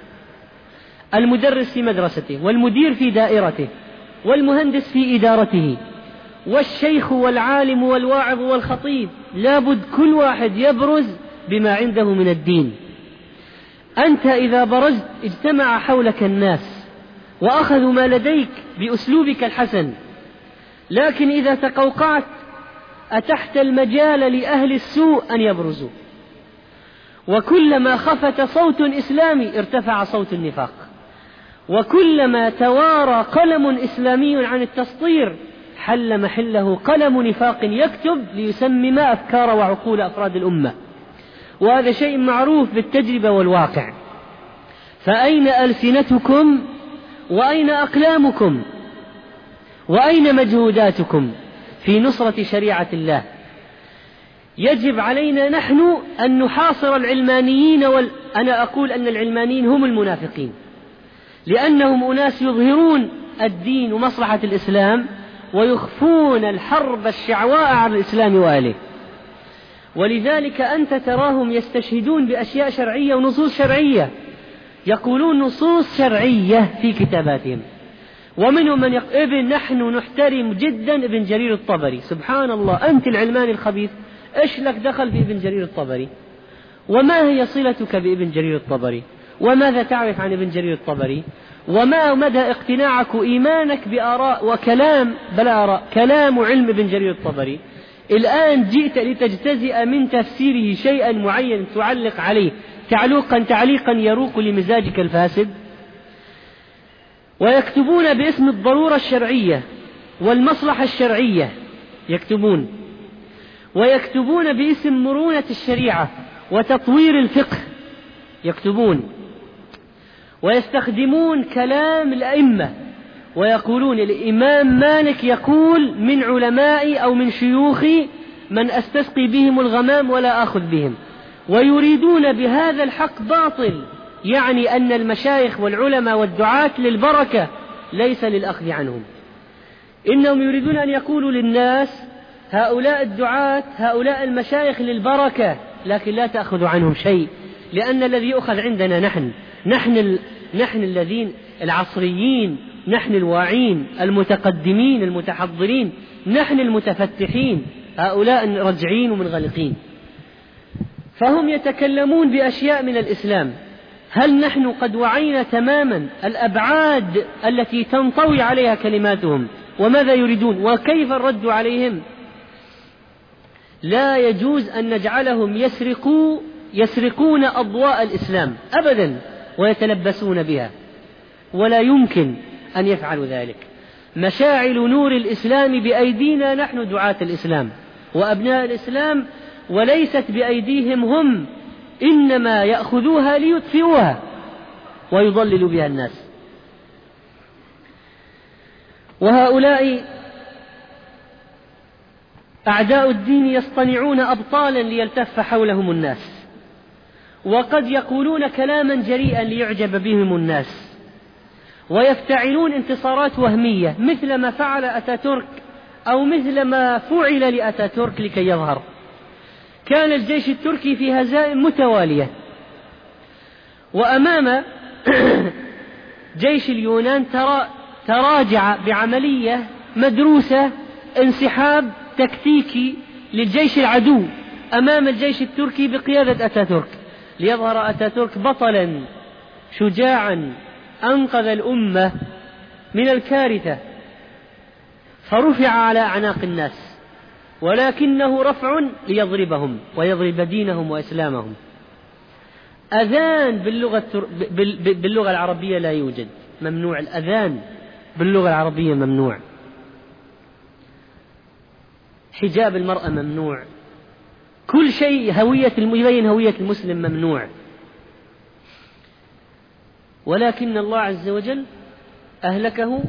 المدرس في مدرسته، والمدير في دائرته، والمهندس في إدارته، والشيخ والعالم والواعظ والخطيب، لابد كل واحد يبرز بما عنده من الدين. أنت إذا برزت اجتمع حولك الناس وأخذوا ما لديك بأسلوبك الحسن، لكن إذا تقوقعت أتحت المجال لأهل السوء أن يبرزوا. وكلما خفت صوت إسلامي ارتفع صوت النفاق، وكلما توارى قلم إسلامي عن التسطير حل محله قلم نفاق يكتب ليسمم أفكار وعقول أفراد الأمة. وهذا شيء معروف بالتجربة والواقع. فأين ألسنتكم وأين أقلامكم وأين مجهوداتكم في نصرة شريعة الله؟ يجب علينا نحن أن نحاصر العلمانيين، أنا أقول أن العلمانيين هم المنافقين، لأنهم أناس يظهرون الدين ومصلحة الإسلام ويخفون الحرب الشعواء على الإسلام وآله. ولذلك أنت تراهم يستشهدون بأشياء شرعية ونصوص شرعية، يقولون نصوص شرعية في كتاباتهم. ومنهم من يقول نحن نحترم جدا ابن جرير الطبري. سبحان الله، أنت العلماني الخبيث إيش لك دخل في ابن جرير الطبري؟ وما هي صلتك بابن جرير الطبري؟ وماذا تعرف عن ابن جرير الطبري؟ وما مدى اقتناعك وإيمانك بآراء وكلام بلا آراء كلام وعلم ابن جرير الطبري؟ الآن جئت لتجتزئ من تفسيره شيئا معين تعلق عليه تعليقا يروق لمزاجك الفاسد. ويكتبون باسم الضرورة الشرعية والمصلحة الشرعية، يكتبون، ويكتبون باسم مرونة الشريعة وتطوير الفقه، يكتبون، ويستخدمون كلام الأئمة ويقولون الإمام مالك يقول من علمائي أو من شيوخي من أستسقي بهم الغمام ولا آخذ بهم، ويريدون بهذا الحق باطل، يعني أن المشايخ والعلماء والدعاة للبركة ليس للأخذ عنهم. إنهم يريدون أن يقولوا للناس هؤلاء الدعاة هؤلاء المشايخ للبركة، لكن لا تأخذ عنهم شيء، لأن الذي يؤخذ عندنا نحن الذين العصريين، نحن الواعين المتقدمين المتحضرين، نحن المتفتحين، هؤلاء رجعين ومنغلقين. فهم يتكلمون بأشياء من الإسلام. هل نحن قد وعينا تماما الأبعاد التي تنطوي عليها كلماتهم وماذا يريدون وكيف الرد عليهم؟ لا يجوز أن نجعلهم يسرقون أضواء الإسلام أبدا ويتلبسون بها، ولا يمكن أن يفعلوا ذلك. مشاعل نور الإسلام بأيدينا نحن دعاة الإسلام وأبناء الإسلام، وليست بأيديهم هم، إنما يأخذوها ليطفئوها ويضللوا بها الناس. وهؤلاء أعداء الدين يصطنعون أبطالا ليلتف حولهم الناس، وقد يقولون كلاما جريئا ليعجب بهم الناس، ويفتعلون انتصارات وهمية مثل ما فعل أتاتورك أو مثل ما فعل لأتاتورك لكي يظهر. كان الجيش التركي في هزائم متوالية، وأمام جيش اليونان تراجع بعملية مدروسة، انسحاب تكتيكي للجيش العدو أمام الجيش التركي بقيادة أتاتورك، ليظهر أتاتورك بطلا شجاعا أنقذ الأمة من الكارثة، فرفع على أعناق الناس، ولكنه رفع ليضربهم ويضرب دينهم وإسلامهم. أذان باللغة العربية لا يوجد، ممنوع الأذان باللغة العربية، ممنوع. حجاب المرأة ممنوع، كل شيء يبين هوية المسلم ممنوع. ولكن الله عز وجل أهلكه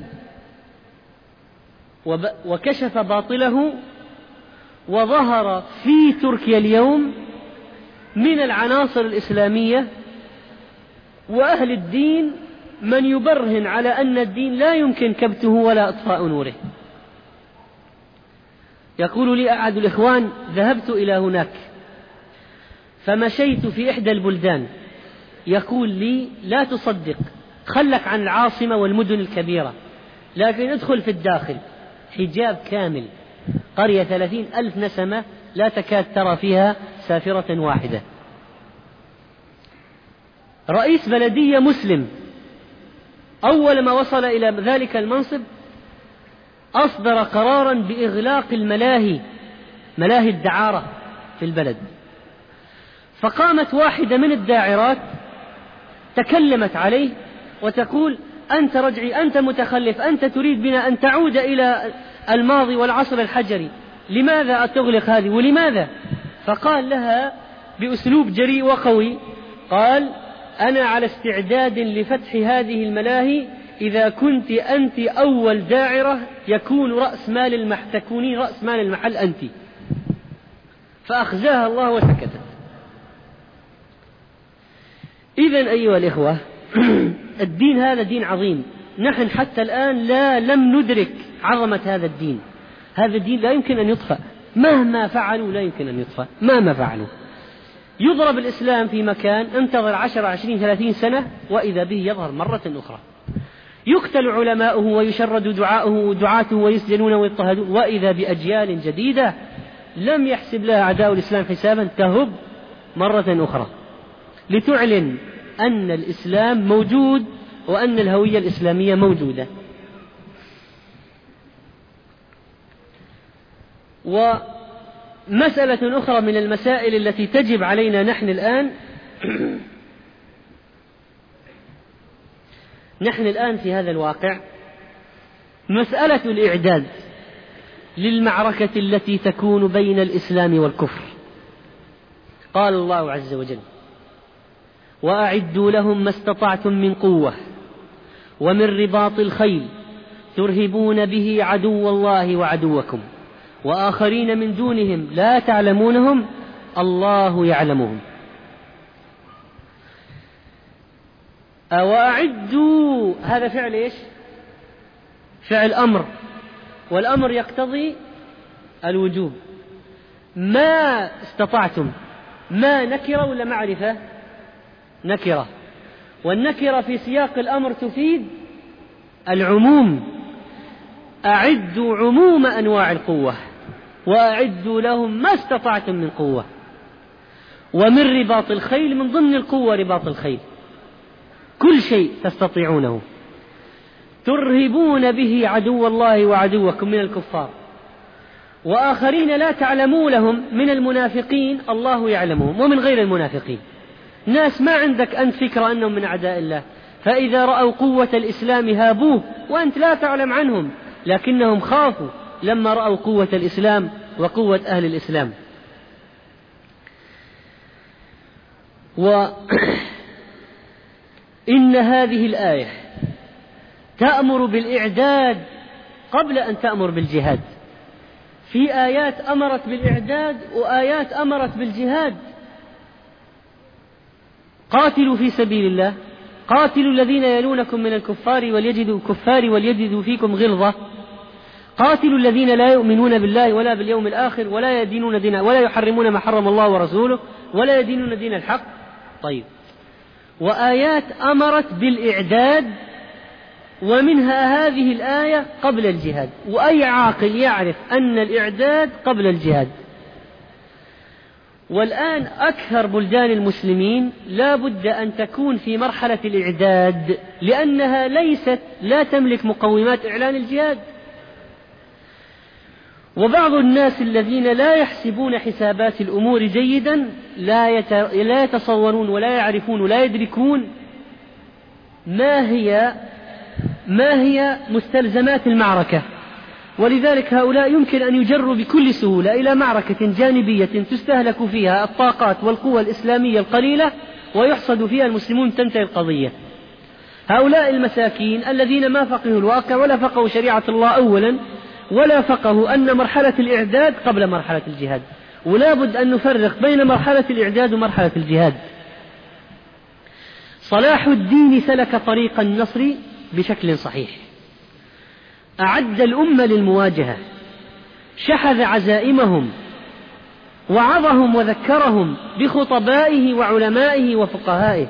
وكشف باطله، وظهر في تركيا اليوم من العناصر الإسلامية وأهل الدين من يبرهن على أن الدين لا يمكن كبته ولا إطفاء نوره. يقول لي أحد الإخوان: ذهبت إلى هناك فمشيت في إحدى البلدان، يقول لي: لا تصدق، خلك عن العاصمة والمدن الكبيرة، لكن ادخل في الداخل، حجاب كامل، قرية 30,000 نسمة لا تكاد ترى فيها سافرة واحدة. رئيس بلدية مسلم أول ما وصل إلى ذلك المنصب أصدر قرارا بإغلاق الملاهي، ملاهي الدعارة في البلد. فقامت واحدة من الداعرات تكلمت عليه وتقول: أنت رجعي، أنت متخلف، أنت تريد بنا أن تعود إلى الماضي والعصر الحجري، لماذا تغلق هذه ولماذا؟ فقال لها بأسلوب جريء وقوي، قال: أنا على استعداد لفتح هذه الملاهي إذا كنت أنت أول داعرة تكونين رأس مال المحل أنت. فأخزاها الله وسكتت. إذن أيها الإخوة، الدين هذا دين عظيم، نحن حتى الآن لم ندرك عظمة هذا الدين. هذا الدين لا يمكن أن يطفأ، مهما فعلوا لا يمكن أن يطفأ، مهما فعلوا. يضرب الإسلام في مكان، انتظر 10 20 30 سنة وإذا به يظهر مرة أخرى، يقتل علماؤه ويشرد دعاته ويسجنون ويضطهدون، وإذا بأجيال جديدة لم يحسب لها أعداء الإسلام حسابا تهب مرة أخرى، لتعلن أن الإسلام موجود وأن الهوية الإسلامية موجودة. ومسألة أخرى من المسائل التي تجب علينا نحن الآن في هذا الواقع مسألة الإعداد للمعركة التي تكون بين الإسلام والكفر. قال الله عز وجل: وأعدوا لهم ما استطعتم من قوة ومن رباط الخيل ترهبون به عدو الله وعدوكم وآخرين من دونهم لا تعلمونهم الله يعلمهم. وأعدوا هذا فعل إيش؟ فعل أمر، والأمر يقتضي الوجوب. ما استطعتم، ما نكرة ولا معرفة؟ نكرة، والنكرة في سياق الأمر تفيد العموم. أعدوا عموم أنواع القوة، وأعدوا لهم ما استطعتم من قوة. ومن رباط الخيل، من ضمن القوة رباط الخيل، كل شيء تستطيعونه. ترهبون به عدو الله وعدوكم من الكفار، وآخرين لا تعلمونهم من المنافقين الله يعلمهم، ومن غير المنافقين. ناس ما عندك أنت فكرة أنهم من أعداء الله، فإذا رأوا قوة الإسلام هابوه وأنت لا تعلم عنهم، لكنهم خافوا لما رأوا قوة الإسلام وقوة أهل الإسلام. وإن هذه الآية تأمر بالإعداد قبل أن تأمر بالجهاد. في آيات أمرت بالإعداد وآيات أمرت بالجهاد. قاتلوا في سبيل الله، قاتلوا الذين يلونكم من الكفار وليجدوا فيكم غلظة، قاتلوا الذين لا يؤمنون بالله ولا باليوم الآخر ولا يدينون دين ولا يحرمون ما حرم الله ورسوله ولا يدينون دين الحق. طيب، وآيات أمرت بالإعداد، ومنها هذه الآية قبل الجهاد، وأي عاقل يعرف أن الإعداد قبل الجهاد. والآن أكثر بلدان المسلمين لا بد أن تكون في مرحلة الإعداد، لأنها لا تملك مقومات إعلان الجهاد. وبعض الناس الذين لا يحسبون حسابات الأمور جيدا لا يتصورون ولا يعرفون ولا يدركون ما هي مستلزمات المعركة، ولذلك هؤلاء يمكن أن يجروا بكل سهولة إلى معركة جانبية تستهلك فيها الطاقات والقوى الإسلامية القليلة ويحصد فيها المسلمون، تنتهي القضية. هؤلاء المساكين الذين ما فقهوا الواقع ولا فقهوا شريعة الله أولا، ولا فقهوا أن مرحلة الإعداد قبل مرحلة الجهاد، ولا بد أن نفرق بين مرحلة الإعداد ومرحلة الجهاد. صلاح الدين سلك طريق النصر بشكل صحيح، أعد الأمة للمواجهة، شحذ عزائمهم وعظهم وذكرهم بخطبائه وعلمائه وفقهائه.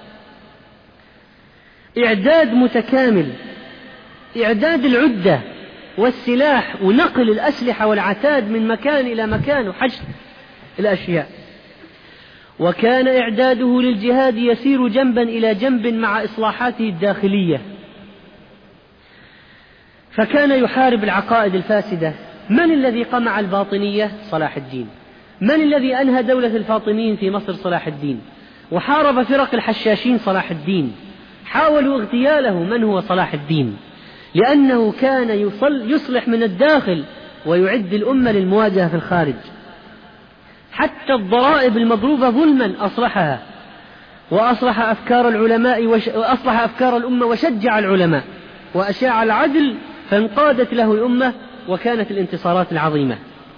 إعداد متكامل، إعداد العدة والسلاح ونقل الأسلحة والعتاد من مكان إلى مكان وحشد الأشياء. وكان إعداده للجهاد يسير جنبا إلى جنب مع إصلاحاته الداخلية، فكان يحارب العقائد الفاسدة. من الذي قمع الباطنية؟ صلاح الدين. من الذي أنهى دولة الفاطميين في مصر؟ صلاح الدين. وحارب فرق الحشاشين صلاح الدين، حاولوا اغتياله. من هو صلاح الدين؟ لأنه كان يصلح من الداخل ويعد الأمة للمواجهة في الخارج. حتى الضرائب المضروبة ظلما أصلحها، وأصلح أفكار العلماء وأصلح أفكار الأمة وشجع العلماء وأشاع العدل، فانقادت له الأمة وكانت الانتصارات العظيمة.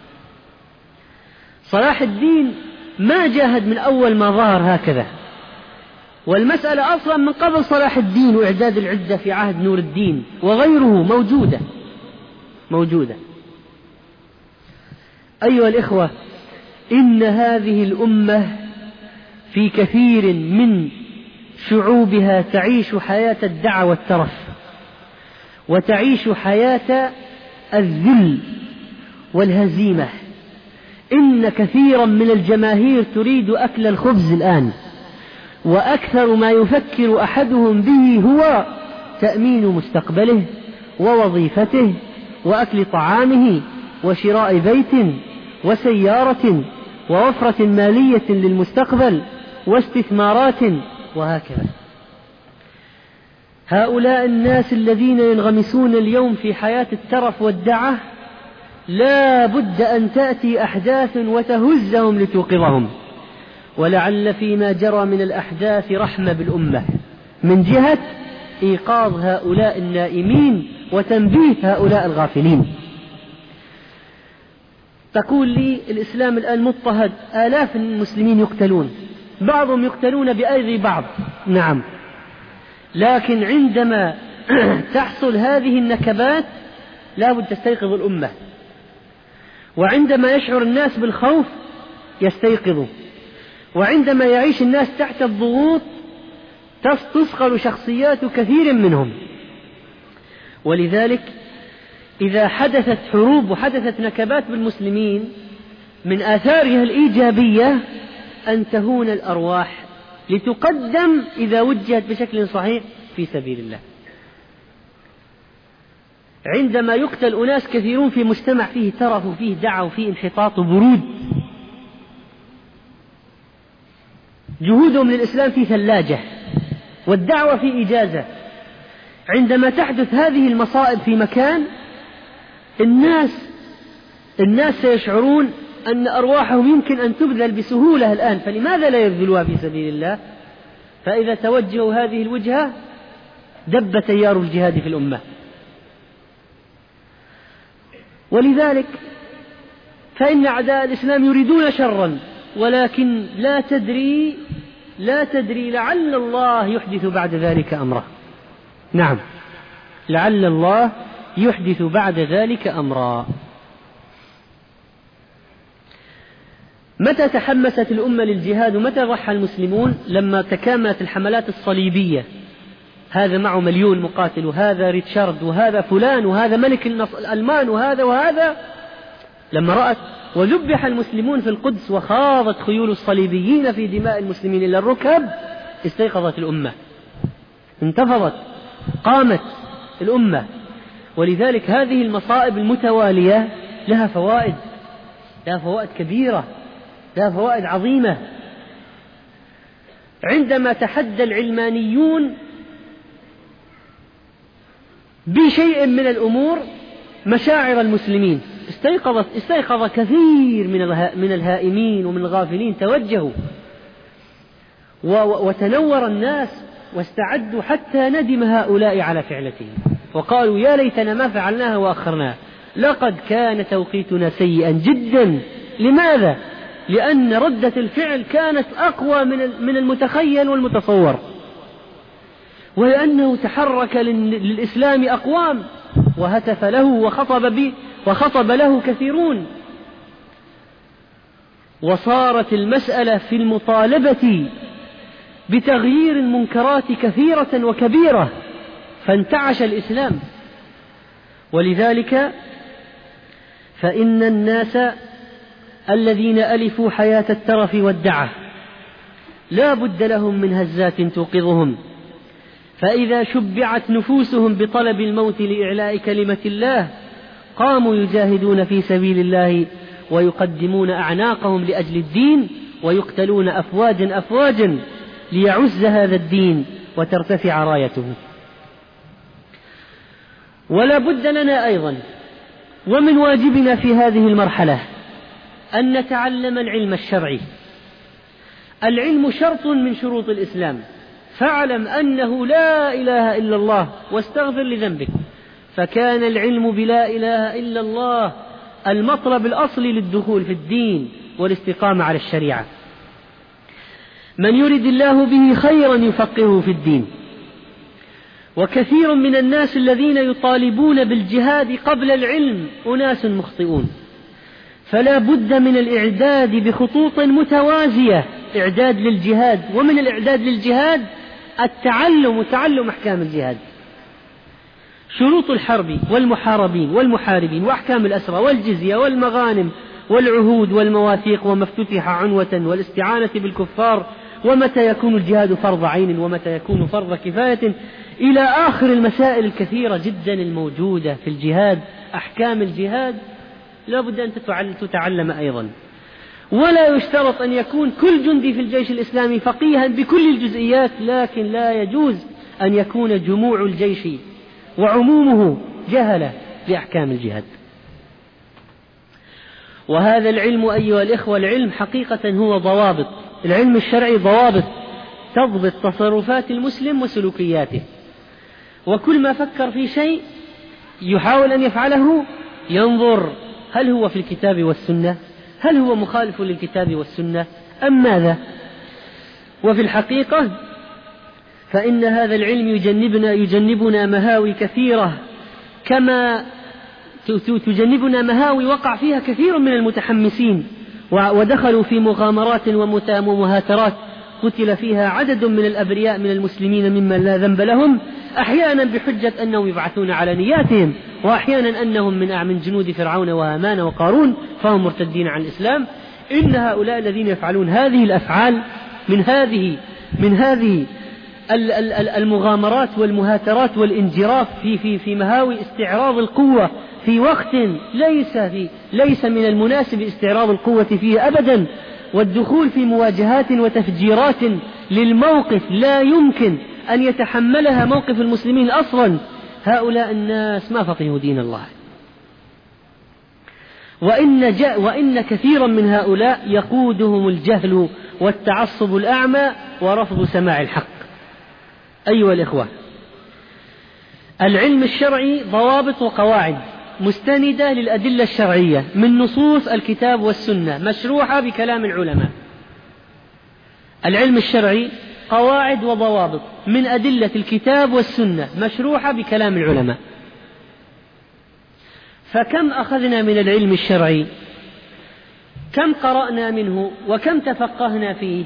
صلاح الدين ما جاهد من أول ما ظهر هكذا، والمسألة أصلا من قبل صلاح الدين، وإعداد العدة في عهد نور الدين وغيره موجودة. أيها الإخوة، إن هذه الأمة في كثير من شعوبها تعيش حياة الدعة والترف، وتعيش حياة الذل والهزيمة. إن كثيرا من الجماهير تريد أكل الخبز الآن، وأكثر ما يفكر أحدهم به هو تأمين مستقبله ووظيفته وأكل طعامه وشراء بيت وسيارة ووفرة مالية للمستقبل واستثمارات وهكذا. هؤلاء الناس الذين ينغمسون اليوم في حياة الترف والدعة لا بد أن تأتي أحداث وتهزهم لتوقظهم. ولعل فيما جرى من الأحداث رحمة بالأمة، من جهة إيقاظ هؤلاء النائمين وتنبيه هؤلاء الغافلين. تقول لي الإسلام الآن مضطهد، آلاف المسلمين يقتلون، بعضهم يقتلون بأيدي بعض، نعم، لكن عندما تحصل هذه النكبات لا بد تستيقظ الأمة، وعندما يشعر الناس بالخوف يستيقظوا، وعندما يعيش الناس تحت الضغوط تصقل شخصيات كثير منهم. ولذلك إذا حدثت حروب وحدثت نكبات بالمسلمين من آثارها الإيجابية أن تهون الأرواح لتقدم إذا وجهت بشكل صحيح في سبيل الله. عندما يقتل أناس كثيرون في مجتمع فيه ترف وفيه دعوة وفيه انحطاط وبرود، جهودهم للإسلام في ثلاجة والدعوة في إجازة. عندما تحدث هذه المصائب في مكان الناس سيشعرون أن أرواحهم يمكن أن تبذل بسهولة الآن، فلماذا لا يبذلوها في سبيل الله؟ فإذا توجهوا هذه الوجهة دب تيار الجهاد في الأمة. ولذلك فإن أعداء الإسلام يريدون شرا، ولكن لا تدري لعل الله يحدث بعد ذلك أمره. نعم، لعل الله يحدث بعد ذلك أمرا. متى تحمست الأمة للجهاد ومتى ضحى المسلمون؟ لما تكاملت الحملات الصليبية، هذا معه 1,000,000 مقاتل، وهذا ريتشارد، وهذا فلان، وهذا ملك الألمان، وهذا لما رأت وذبح المسلمون في القدس وخاضت خيول الصليبيين في دماء المسلمين إلى الركب، استيقظت الأمة، انتفضت، قامت الأمة. ولذلك هذه المصائب المتوالية لها فوائد كبيرة، لها فوائد عظيمة. عندما تحدى العلمانيون بشيء من الأمور مشاعر المسلمين، استيقظ كثير من الهائمين ومن الغافلين، توجهوا وتنور الناس واستعدوا، حتى ندم هؤلاء على فعلتهم وقالوا يا ليتنا ما فعلناها وأخرناها، لقد كان توقيتنا سيئا جدا. لماذا؟ لأن ردة الفعل كانت أقوى من المتخيل والمتصور، ولأنه تحرك للإسلام أقوام وهتف له وخطب له كثيرون، وصارت المسألة في المطالبة بتغيير المنكرات كثيرة وكبيرة، فانتعش الإسلام. ولذلك فإن الناس الذين ألفوا حياة الترف والدعة لا بد لهم من هزات توقظهم، فإذا شبعت نفوسهم بطلب الموت لإعلاء كلمة الله قاموا يجاهدون في سبيل الله ويقدمون أعناقهم لأجل الدين، ويقتلون أفواجا ليعز هذا الدين وترتفع رايته. ولا بد لنا أيضا ومن واجبنا في هذه المرحلة أن نتعلم العلم الشرعي. العلم شرط من شروط الإسلام، فاعلم أنه لا إله إلا الله واستغفر لذنبك. فكان العلم بلا إله إلا الله المطلب الأصلي للدخول في الدين والاستقامة على الشريعة. من يرد الله به خيرا يفقهه في الدين. وكثير من الناس الذين يطالبون بالجهاد قبل العلم أناس مخطئون، فلا بد من الإعداد بخطوط متوازية، إعداد للجهاد، ومن الإعداد للجهاد التعلم وتعلم أحكام الجهاد، شروط الحرب والمحاربين والمحاربين، وأحكام الأسرى والجزية والمغانم والعهود والمواثيق، وما افتتح عنوة، والاستعانة بالكفار، ومتى يكون الجهاد فرض عين ومتى يكون فرض كفاية، إلى آخر المسائل الكثيرة جدا الموجودة في الجهاد. أحكام الجهاد لا بد أن تتعلم أيضا. ولا يشترط أن يكون كل جندي في الجيش الإسلامي فقيها بكل الجزئيات، لكن لا يجوز أن يكون جموع الجيش وعمومه جهلة بأحكام الجهاد. وهذا العلم أيها الإخوة، العلم حقيقة هو ضوابط، العلم الشرعي ضوابط تضبط تصرفات المسلم وسلوكياته، وكل ما فكر في شيء يحاول أن يفعله ينظر هل هو في الكتاب والسنة، هل هو مخالف للكتاب والسنة أم ماذا. وفي الحقيقة فإن هذا العلم يجنبنا مهاوي كثيرة، كما تجنبنا مهاوي وقع فيها كثير من المتحمسين ودخلوا في مغامرات ومهاترات قتل فيها عدد من الأبرياء من المسلمين ممن لا ذنب لهم، أحيانا بحجة أنهم يبعثون على نياتهم، وأحيانا أنهم من جنود فرعون وهامان وقارون فهم مرتدين عن الإسلام. إن هؤلاء الذين يفعلون هذه الأفعال من هذه المغامرات والمهاترات والانجراف في مهاوي استعراض القوة في وقت ليس من المناسب استعراض القوة فيه أبدا، والدخول في مواجهات وتفجيرات للموقف لا يمكن أن يتحملها موقف المسلمين أصلا. هؤلاء الناس ما فقهوا دين الله، وإن كثيرا من هؤلاء يقودهم الجهل والتعصب الأعمى ورفض سماع الحق. أيها الإخوة، العلم الشرعي ضوابط وقواعد مستندة للأدلة الشرعية من نصوص الكتاب والسنة مشروحة بكلام العلماء. العلم الشرعي قواعد وضوابط من أدلة الكتاب والسنة مشروحة بكلام العلماء. فكم أخذنا من العلم الشرعي؟ كم قرأنا منه وكم تفقهنا فيه؟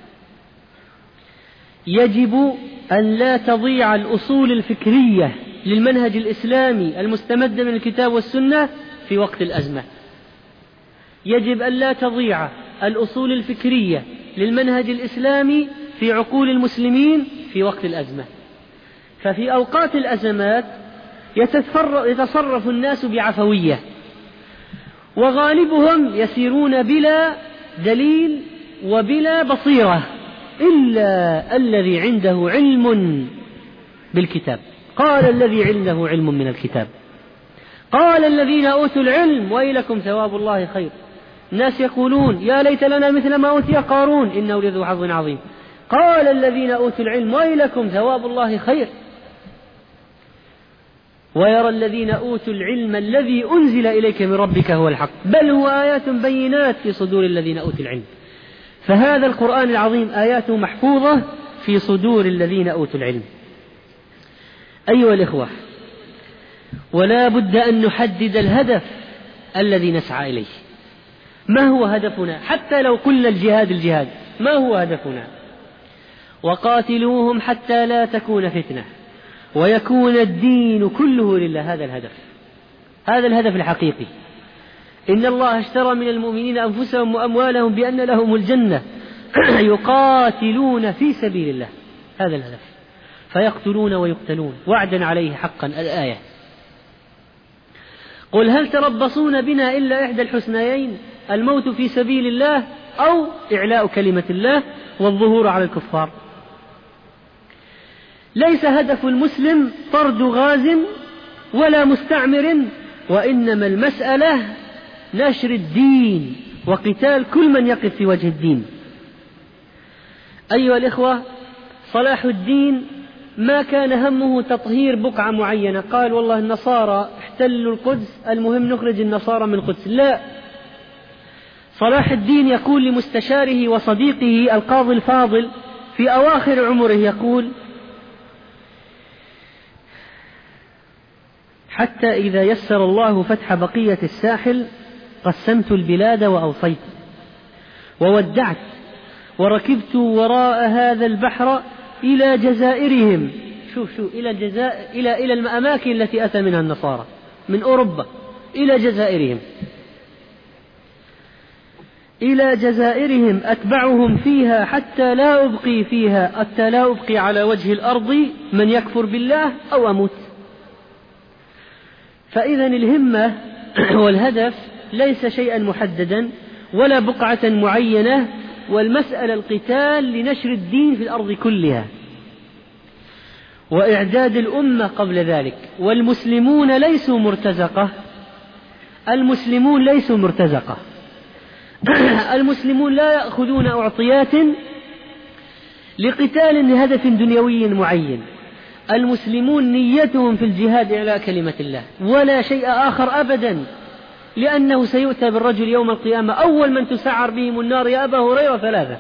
يجب أن لا تضيع الأصول الفكرية للمنهج الإسلامي المستمد من الكتاب والسنة في وقت الأزمة. يجب أن لا تضيع الأصول الفكرية للمنهج الإسلامي في عقول المسلمين في وقت الأزمة. ففي أوقات الأزمات يتصرف الناس بعفوية، وغالبهم يسيرون بلا دليل وبلا بصيرة إلا الذي عنده علم بالكتاب. قال الذي عنده علم من الكتاب، قال الذين أوتوا العلم ويلكم ثواب الله خير. الناس يقولون يا ليت لنا مثل ما أوتي قارون إنه لذو حظ عظيم. قال الذين أوتوا العلم ويلكم ثواب الله خير. ويرى الذين أوتوا العلم الذي أنزل إليك من ربك هو الحق بل هو آيات بينات في صدور الذين أوتوا العلم. فهذا القرآن العظيم آياته محفوظة في صدور الذين أوتوا العلم. أيها الإخوة، ولا بد أن نحدد الهدف الذي نسعى إليه. ما هو هدفنا؟ حتى لو قلنا الجهاد، ما هو هدفنا؟ وقاتلوهم حتى لا تكون فتنة ويكون الدين كله لله. هذا الهدف الحقيقي. إن الله اشترى من المؤمنين أنفسهم وأموالهم بأن لهم الجنة يقاتلون في سبيل الله. هذا الهدف، فيقتلون ويقتلون وعدا عليه حقا. الآية: قل هل تربصون بنا إلا إحدى الحسنيين الموت في سبيل الله أو إعلاء كلمة الله والظهور على الكفار. ليس هدف المسلم طرد غاز ولا مستعمر، وإنما المسألة نشر الدين وقتال كل من يقف في وجه الدين. أيها الإخوة، صلاح الدين ما كان همه تطهير بقعة معينة، قال والله النصارى احتلوا القدس المهم نخرج النصارى من القدس. لا، صلاح الدين يقول لمستشاره وصديقه القاضي الفاضل في أواخر عمره، يقول: حتى إذا يسر الله فتح بقية الساحل قسمت البلاد وأوصيت وودعت وركبت وراء هذا البحر إلى جزائرهم. شوف إلى الأماكن التي أتى منها النصارى من أوروبا إلى جزائرهم أتبعهم فيها حتى لا أبقي على وجه الأرض من يكفر بالله أو أموت. فإذا الهمة والهدف ليس شيئا محددا ولا بقعة معينة، والمسألة القتال لنشر الدين في الأرض كلها وإعداد الأمة قبل ذلك. والمسلمون ليسوا مرتزقة، المسلمون لا يأخذون أعطيات لقتال لهدف دنيوي معين. المسلمون نيتهم في الجهاد إعلاء كلمة الله ولا شيء آخر أبدا، لأنه سيؤتى بالرجل يوم القيامة أول من تسعر بهم النار يا أبا هريرة 3،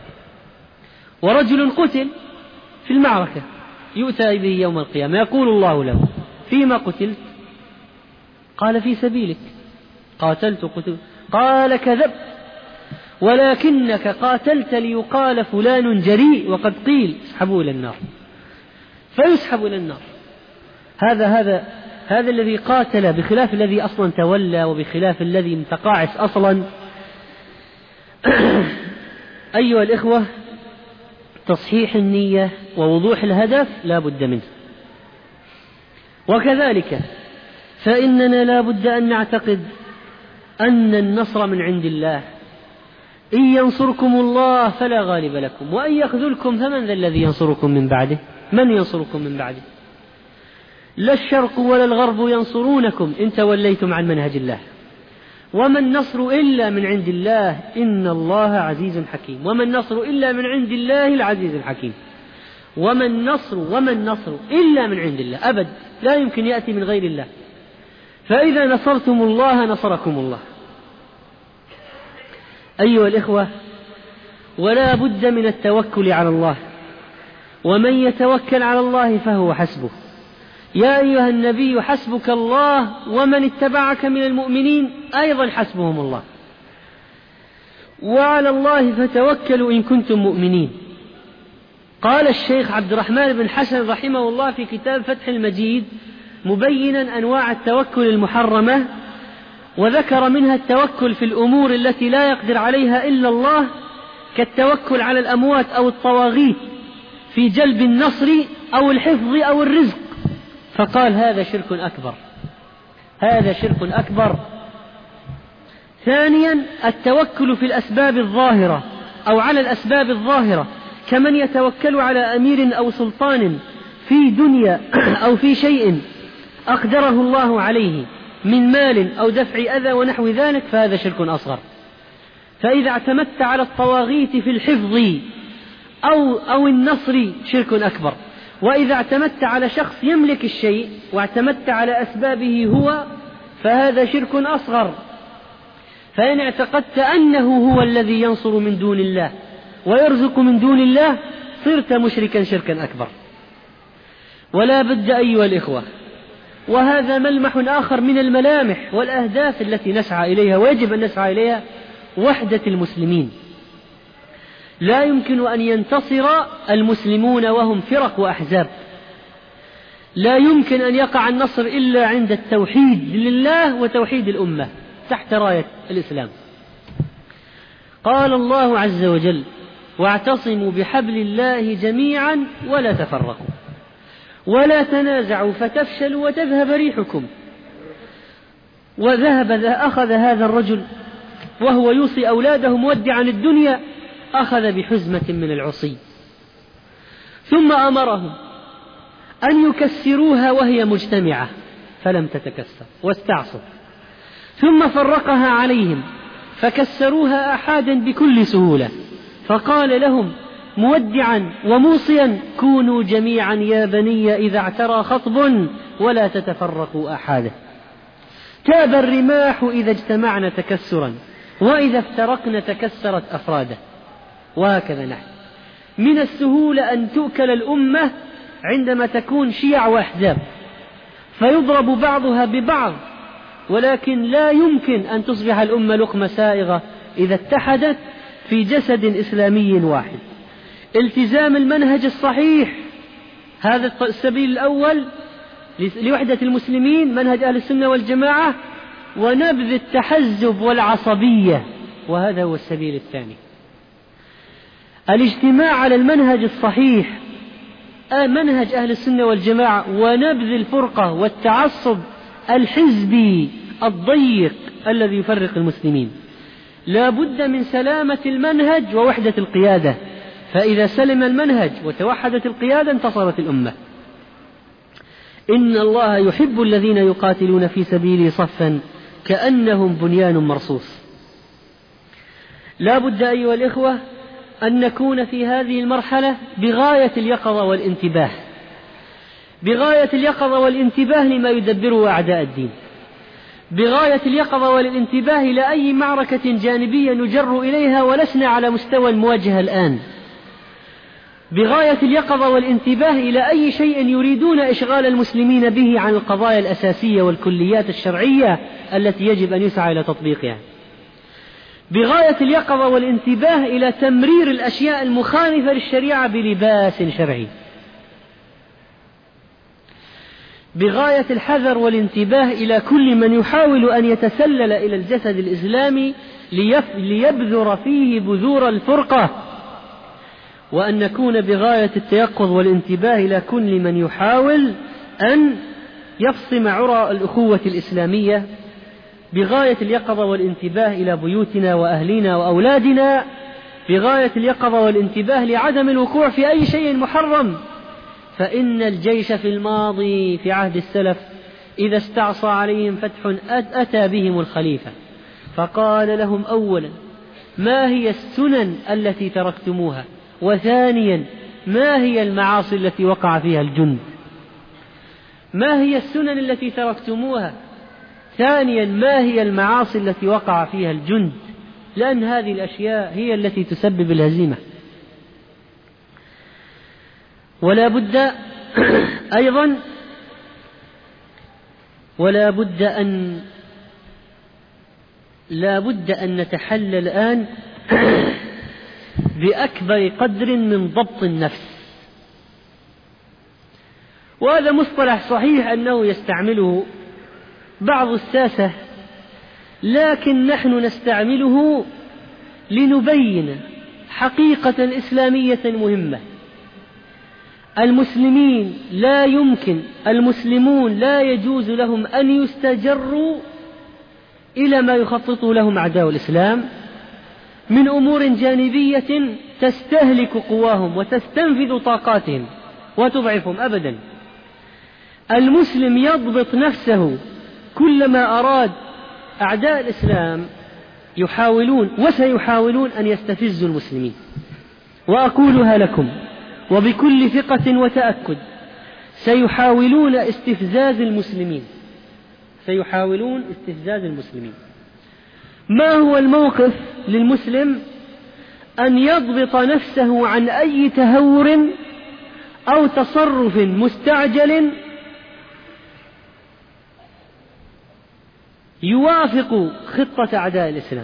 ورجل قتل في المعركة يؤتى به يوم القيامة يقول الله له: فيما قتلت؟ قال: في سبيلك. قاتلت قتل. قال: كذبت، ولكنك قاتلت ليقال فلان جريء، وقد قيل اسحبوا إلى النار، فيسحب إلى النار. هذا الذي قاتل، بخلاف الذي أصلا تولى، وبخلاف الذي متقاعس أصلا. أيها الإخوة، تصحيح النية ووضوح الهدف لا بد منه. وكذلك فإننا لا بد أن نعتقد أن النصر من عند الله. إن ينصركم الله فلا غالب لكم، وإن يخذلكم فمن ذا الذي ينصركم من بعده؟ من ينصركم من بعده؟ لا الشرق ولا الغرب ينصرونكم إن توليتم عن منهج الله، وما النصر إلا من عند الله، إن الله عزيز حكيم. وما النصر إلا من عند الله العزيز الحكيم. وما النصر إلا من عند الله، أبد لا يمكن يأتي من غير الله. فإذا نصرتم الله نصركم الله. أيها الإخوة، ولا بد من التوكل على الله، ومن يتوكل على الله فهو حسبه. يا أيها النبي حسبك الله ومن اتبعك من المؤمنين أيضا حسبهم الله، وعلى الله فتوكلوا إن كنتم مؤمنين. قال الشيخ عبد الرحمن بن حسن رحمه الله في كتاب فتح المجيد مبينا أنواع التوكل المحرمة، وذكر منها التوكل في الأمور التي لا يقدر عليها إلا الله، كالتوكل على الأموات أو الطواغيت في جلب النصر أو الحفظ أو الرزق، فقال: هذا شرك أكبر، هذا شرك أكبر. ثانيا التوكل في الأسباب الظاهرة أو على الأسباب الظاهرة، كمن يتوكل على أمير أو سلطان في دنيا أو في شيء أقدره الله عليه من مال أو دفع أذى ونحو ذلك، فهذا شرك أصغر. فإذا اعتمدت على الطواغيت في الحفظ أو النصر شرك أكبر. وإذا اعتمدت على شخص يملك الشيء واعتمدت على أسبابه هو، فهذا شرك أصغر. فإن اعتقدت أنه هو الذي ينصر من دون الله ويرزق من دون الله صرت مشركا شركا أكبر. ولا بد أيها الإخوة، وهذا ملمح آخر من الملامح والأهداف التي نسعى إليها ويجب أن نسعى إليها، وحدة المسلمين. لا يمكن أن ينتصر المسلمون وهم فرق وأحزاب، لا يمكن أن يقع النصر إلا عند التوحيد لله وتوحيد الأمة تحت راية الإسلام. قال الله عز وجل: واعتصموا بحبل الله جميعا ولا تفرقوا ولا تنازعوا فتفشلوا وتذهب ريحكم. أخذ هذا الرجل وهو يوصي أولاده مودعا الدنيا، أخذ بحزمة من العصي، ثم أمرهم أن يكسروها وهي مجتمعة فلم تتكسر واستعصوا، ثم فرقها عليهم فكسروها أحادا بكل سهولة، فقال لهم مودعا وموصيا: كونوا جميعا يا بني إذا اعترى خطب ولا تتفرقوا أحادا. تاب الرماح إذا اجتمعن تكسرا وإذا افترقن تكسرت أفرادا. وهكذا نحن من السهولة أن تؤكل الأمة عندما تكون شيع وأحزاب فيضرب بعضها ببعض، ولكن لا يمكن أن تصبح الأمة لقمة سائغة إذا اتحدت في جسد إسلامي واحد. التزام المنهج الصحيح، هذا السبيل الأول لوحدة المسلمين، منهج أهل السنة والجماعة، ونبذ التحزب والعصبية، وهذا هو السبيل الثاني. الاجتماع على المنهج الصحيح، منهج أهل السنة والجماعة، ونبذ الفرقة والتعصب الحزبي الضيق الذي يفرق المسلمين. لا بد من سلامة المنهج ووحدة القيادة، فإذا سلم المنهج وتوحدت القيادة انتصرت الأمة. إن الله يحب الذين يقاتلون في سبيله صفا كأنهم بنيان مرصوص. لا بد أيها الإخوة أن نكون في هذه المرحلة بغاية اليقظة والانتباه، بغاية اليقظة والانتباه لما يدبره أعداء الدين، بغاية اليقظة والانتباه إلى أي معركة جانبية نجر إليها ولسنا على مستوى المواجهة الآن، بغاية اليقظة والانتباه إلى أي شيء يريدون إشغال المسلمين به عن القضايا الأساسية والكليات الشرعية التي يجب أن يسعى إلى تطبيقها، بغاية اليقظة والانتباه إلى تمرير الأشياء المخالفة للشريعة بلباس شرعي، بغاية الحذر والانتباه إلى كل من يحاول أن يتسلل إلى الجسد الإسلامي ليبذر فيه بذور الفرقة، وأن نكون بغاية التيقظ والانتباه إلى كل من يحاول أن يفصم عرى الأخوة الإسلامية، بغاية اليقظة والانتباه إلى بيوتنا وأهلنا وأولادنا، بغاية اليقظة والانتباه لعدم الوقوع في أي شيء محرم. فإن الجيش في الماضي في عهد السلف إذا استعصى عليهم فتح أتى بهم الخليفة فقال لهم أولا ما هي السنن التي تركتموها، وثانيا ما هي المعاصي التي وقع فيها الجند، ما هي السنن التي تركتموها، ثانيا ما هي المعاصي التي وقع فيها الجند، لأن هذه الأشياء هي التي تسبب الهزيمة. ولا بد أيضا لا بد أن نتحلى الآن بأكبر قدر من ضبط النفس، وهذا مصطلح صحيح أنه يستعمله بعض الساسة، لكن نحن نستعمله لنبين حقيقة إسلامية مهمة. المسلمون لا يجوز لهم أن يستجروا إلى ما يخطط لهم أعداء الإسلام من أمور جانبية تستهلك قواهم وتستنفذ طاقاتهم وتضعفهم أبدا. المسلم يضبط نفسه كلما أراد أعداء الإسلام يحاولون وسيحاولون أن يستفزوا المسلمين، وأقولها لكم وبكل ثقة وتأكد سيحاولون استفزاز المسلمين. ما هو الموقف للمسلم؟ أن يضبط نفسه عن أي تهور أو تصرف مستعجل يوافق خطة أعداء الإسلام.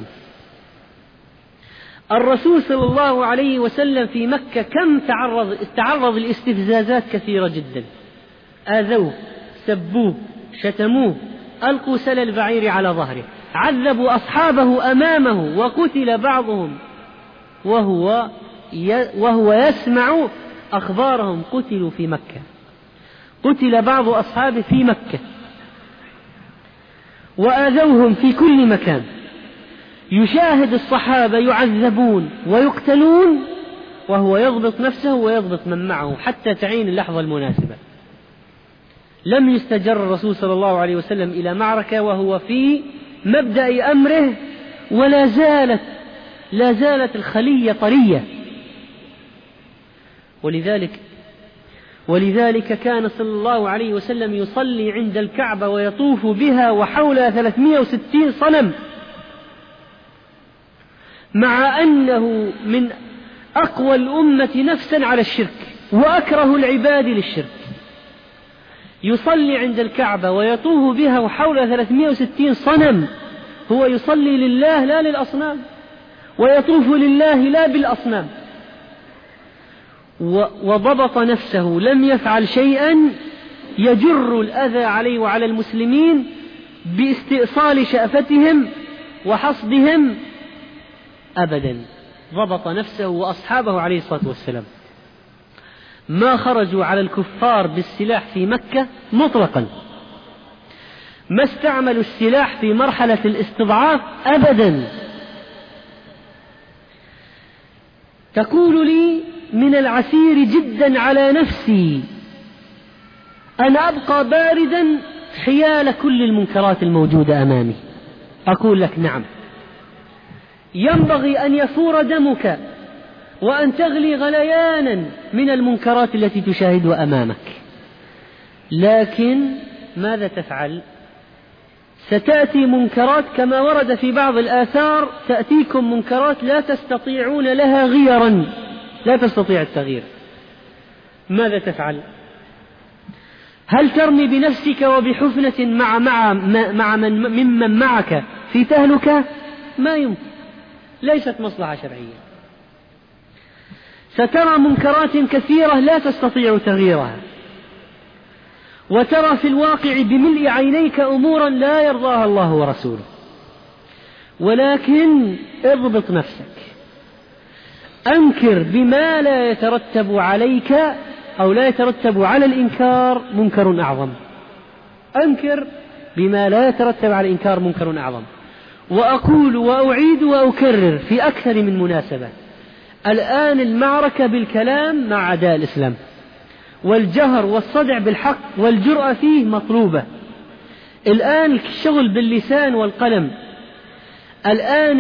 الرسول صلى الله عليه وسلم في مكة كم تعرض لاستفزازات كثيرة جدا، آذوه، سبوه، شتموه، ألقوا سل البعير على ظهره، عذبوا أصحابه أمامه، وقتل بعضهم وهو يسمع أخبارهم، قتلوا في مكة، قتل بعض أصحابه في مكة، وآذوهم في كل مكان، يشاهد الصحابة يعذبون ويقتلون وهو يضبط نفسه ويضبط من معه حتى تعين اللحظة المناسبة. لم يستجر الرسول صلى الله عليه وسلم إلى معركة وهو في مبدأ أمره، ولا زالت الخلية طرية. ولذلك كان صلى الله عليه وسلم يصلي عند الكعبة ويطوف بها وحولها 360 صنم، مع أنه من أقوى الأمة نفسا على الشرك وأكره العباد للشرك، يصلي عند الكعبة ويطوف بها وحولها 360 صنم. هو يصلي لله لا للأصنام، ويطوف لله لا بالأصنام، وضبط نفسه، لم يفعل شيئا يجر الأذى عليه وعلى المسلمين باستئصال شأفتهم وحصدهم أبدا. ضبط نفسه وأصحابه عليه الصلاة والسلام، ما خرجوا على الكفار بالسلاح في مكة مطلقا، ما استعملوا السلاح في مرحلة الاستضعاف أبدا. تقول لي من العسير جدا على نفسي أن أبقى باردا حيال كل المنكرات الموجودة أمامي. أقول لك نعم، ينبغي أن يفور دمك وأن تغلي غليانا من المنكرات التي تشاهدها أمامك، لكن ماذا تفعل؟ ستأتي منكرات كما ورد في بعض الآثار، تأتيكم منكرات لا تستطيعون لها غيرا، لا تستطيع التغيير. ماذا تفعل؟ هل ترمي بنفسك وبحفنة مع ممن معك في تهلكة؟ ما يمكن، ليست مصلحة شرعية. سترى منكرات كثيرة لا تستطيع تغييرها، وترى في الواقع بملء عينيك أمورا لا يرضاها الله ورسوله، ولكن اضبط نفسك، أنكر بما لا يترتب عليك أو لا يترتب على الإنكار منكر أعظم. أنكر بما لا يترتب على الإنكار منكر أعظم. وأقول وأعيد وأكرر في أكثر من مناسبة، الآن المعركة بالكلام مع أعداء الإسلام، والجهر والصدع بالحق والجرأة فيه مطلوبة. الآن الشغل باللسان والقلم. الآن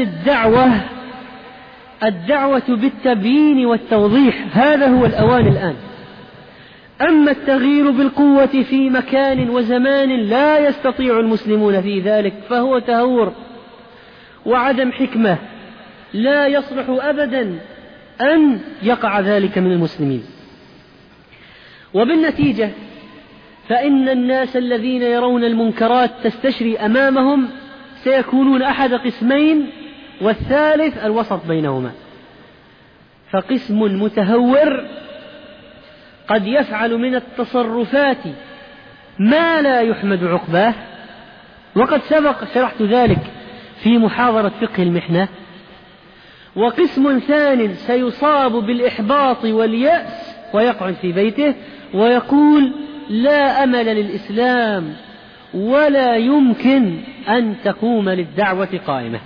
الدعوة بالتبيين والتوضيح، هذا هو الأوان الآن. أما التغيير بالقوة في مكان وزمان لا يستطيع المسلمون في ذلك فهو تهور وعدم حكمة، لا يصلح أبدا أن يقع ذلك من المسلمين. وبالنتيجة فإن الناس الذين يرون المنكرات تستشري أمامهم سيكونون أحد قسمين، والثالث الوسط بينهما. فقسم متهور قد يفعل من التصرفات ما لا يحمد عقباه، وقد سبق شرحت ذلك في محاضرة فقه المحنة. وقسم ثان سيصاب بالإحباط واليأس ويقعد في بيته ويقول لا أمل للإسلام ولا يمكن أن تقوم للدعوة قائمة.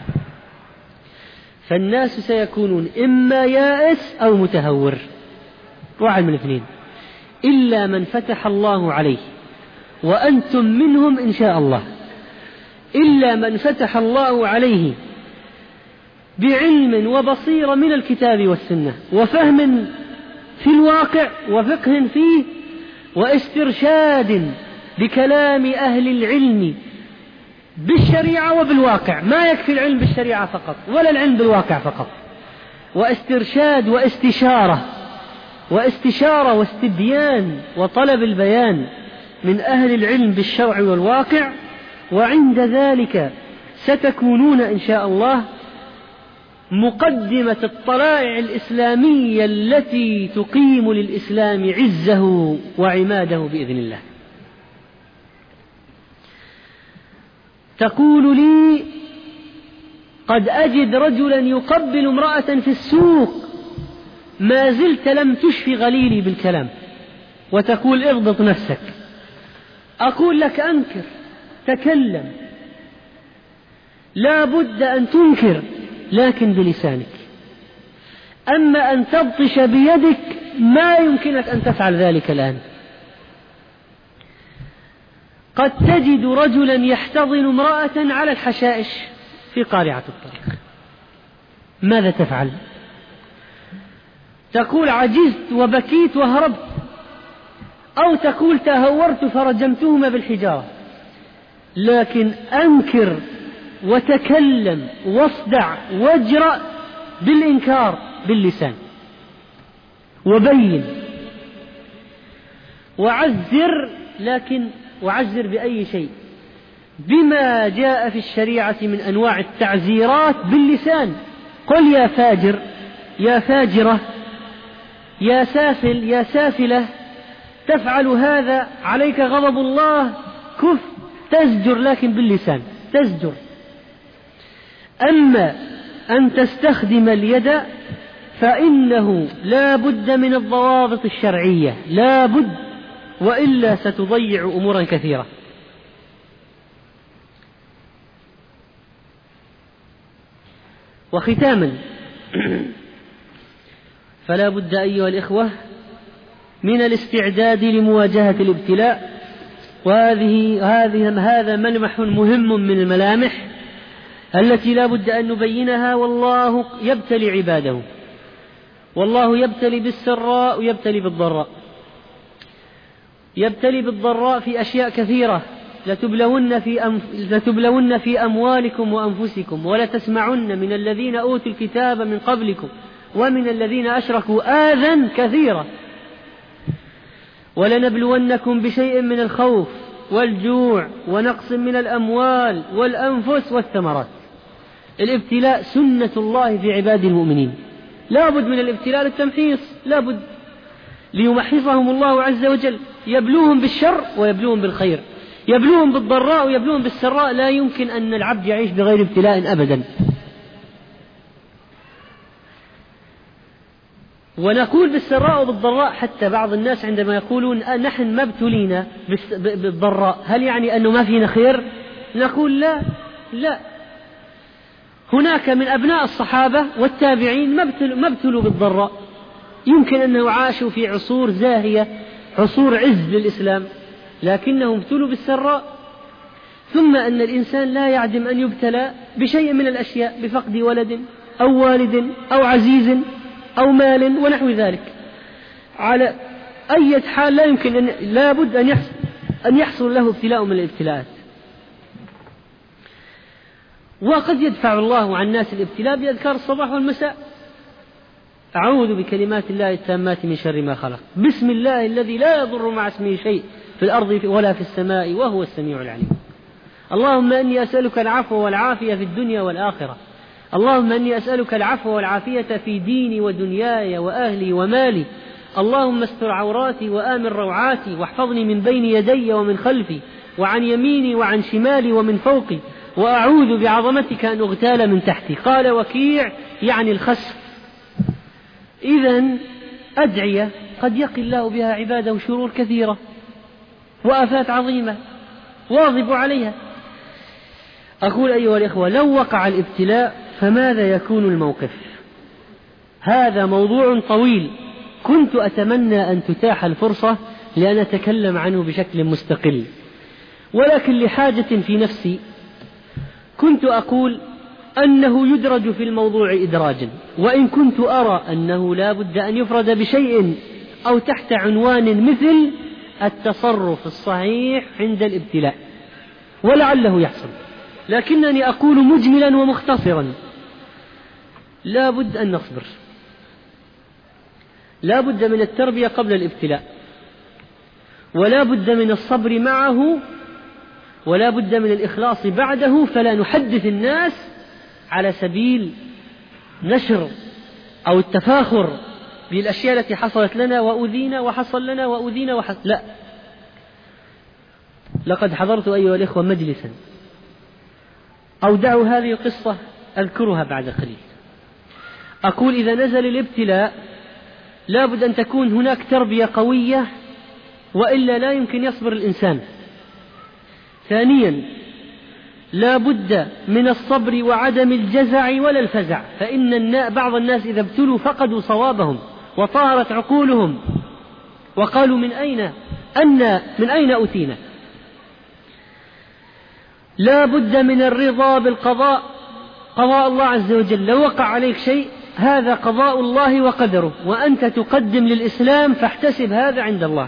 فالناس سيكونون إما يائس أو متهور، واحد من الاثنين، إلا من فتح الله عليه، وأنتم منهم إن شاء الله، إلا من فتح الله عليه بعلم وبصيرة من الكتاب والسنة وفهم في الواقع وفقه فيه واسترشاد بكلام أهل العلم بالشريعة وبالواقع. ما يكفي العلم بالشريعة فقط ولا العلم بالواقع فقط، واسترشاد واستشارة واستبيان وطلب البيان من أهل العلم بالشرع والواقع. وعند ذلك ستكونون إن شاء الله مقدمة الطلائع الإسلامية التي تقيم للإسلام عزه وعماده بإذن الله. تقول لي قد أجد رجلا يقبل امرأة في السوق، ما زلت لم تشفي غليلي بالكلام، وتقول اضبط نفسك. أقول لك أنكر، تكلم، لا بد أن تنكر لكن بلسانك. أما أن تبطش بيدك ما يمكنك أن تفعل ذلك الآن. قد تجد رجلا يحتضن امرأة على الحشائش في قارعة الطريق، ماذا تفعل؟ تقول عجزت وبكيت وهربت، أو تقول تهورت فرجمتهما بالحجارة. لكن أنكر وتكلم واصدع واجرأ بالإنكار باللسان، وبين وعذر، لكن وعذر بأي شيء؟ بما جاء في الشريعة من أنواع التعزيرات باللسان. قل يا فاجر، يا فاجرة، يا سافل، يا سافلة، تفعل هذا عليك غضب الله، كف. تزجر لكن باللسان، تزجر. أما أن تستخدم اليد فإنه لا بد من الضوابط الشرعية، لا بد، وإلا ستضيع أمورا كثيرة. وختاما، فلا بد أيها الإخوة من الاستعداد لمواجهة الابتلاء، هذا ملمح مهم من الملامح التي لا بد أن نبينها. والله يبتلي عباده، والله يبتلي بالسراء ويبتلي بالضراء. يبتلي بالضراء في أشياء كثيرة. لتبلون في أموالكم وأنفسكم ولتسمعن من الذين أوتوا الكتاب من قبلكم ومن الذين أشركوا آذى كثيرا ولنبلونكم بشيء من الخوف والجوع ونقص من الأموال والأنفس والثمرات. الابتلاء سنة الله في عباد المؤمنين، لا بد من الابتلاء للتمحيص، لا بد ليمحصهم الله عز وجل، يبلوهم بالشر ويبلوهم بالخير، يبلوهم بالضراء ويبلوهم بالسراء. لا يمكن أن العبد يعيش بغير ابتلاء أبدا. ونقول بالسراء وبالضراء، حتى بعض الناس عندما يقولون نحن ما ابتلينا بالضراء هل يعني أنه ما فينا خير؟ نقول لا، هناك من أبناء الصحابة والتابعين ما ابتلوا بالضراء، يمكن أنه عاشوا في عصور زاهية، عصور عز للإسلام، لكنهم ابتلوا بالسراء. ثم أن الإنسان لا يعدم أن يبتلى بشيء من الأشياء، بفقد ولد أو والد أو عزيز أو مال ونحو ذلك. على أي حال لا بد أن يحصل له ابتلاء من الابتلاءات. وقد يدفع الله عن الناس الابتلاء بأذكار الصباح والمساء: أعوذ بكلمات الله التامات من شر ما خلق، بسم الله الذي لا يضر مع اسمه شيء في الأرض ولا في السماء وهو السميع العليم. اللهم إني أسألك العفو والعافية في الدنيا والآخرة. اللهم إني أسألك العفو والعافية في ديني ودنياي وأهلي ومالي. اللهم استر عوراتي وآمن روعاتي، واحفظني من بين يدي ومن خلفي وعن يميني وعن شمالي ومن فوقي، وأعوذ بعظمتك أن أغتال من تحتي. قال وكيع يعني الخسف. إذن أدعية قد يقي الله بها عباده شرور كثيرة وآفات عظيمة، واظبوا عليها. أقول أيها الإخوة، لو وقع الابتلاء فماذا يكون الموقف؟ هذا موضوع طويل، كنت أتمنى أن تتاح الفرصة لأن أتكلم عنه بشكل مستقل، ولكن لحاجة في نفسي كنت أقول أنه يدرج في الموضوع إدراجا، وإن كنت أرى أنه لا بد أن يفرد بشيء أو تحت عنوان مثل التصرف الصحيح عند الابتلاء، ولعله يحصل. لكنني أقول مجملا ومختصرا: لا بد أن نصبر، لا بد من التربية قبل الابتلاء، ولا بد من الصبر معه، ولا بد من الإخلاص بعده، فلا نحدث الناس على سبيل نشر أو التفاخر بالأشياء التي حصلت لنا وأذينا وحصل لنا وأذينا وحصل. لا، لقد حضرت أيها الإخوة مجلسا أودعوا هذه القصة أذكرها بعد قليل. أقول إذا نزل الابتلاء لا بد أن تكون هناك تربية قوية، وإلا لا يمكن يصبر الإنسان. ثانيا، لا بد من الصبر وعدم الجزع ولا الفزع، فإن بعض الناس إذا ابتلوا فقدوا صوابهم وطارت عقولهم وقالوا من أين أتينا. لا بد من الرضا بالقضاء، قضاء الله عز وجل، لو وقع عليك شيء هذا قضاء الله وقدره، وأنت تقدم للإسلام فاحتسب هذا عند الله.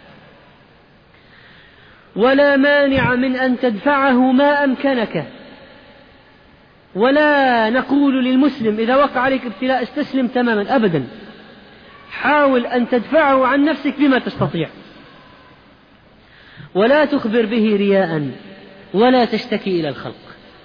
ولا مانع من أن تدفعه ما أمكنك، ولا نقول للمسلم إذا وقع عليك ابتلاء استسلم تماما، أبدا، حاول أن تدفعه عن نفسك بما تستطيع، ولا تخبر به رياء ولا تشتكي إلى الخلق.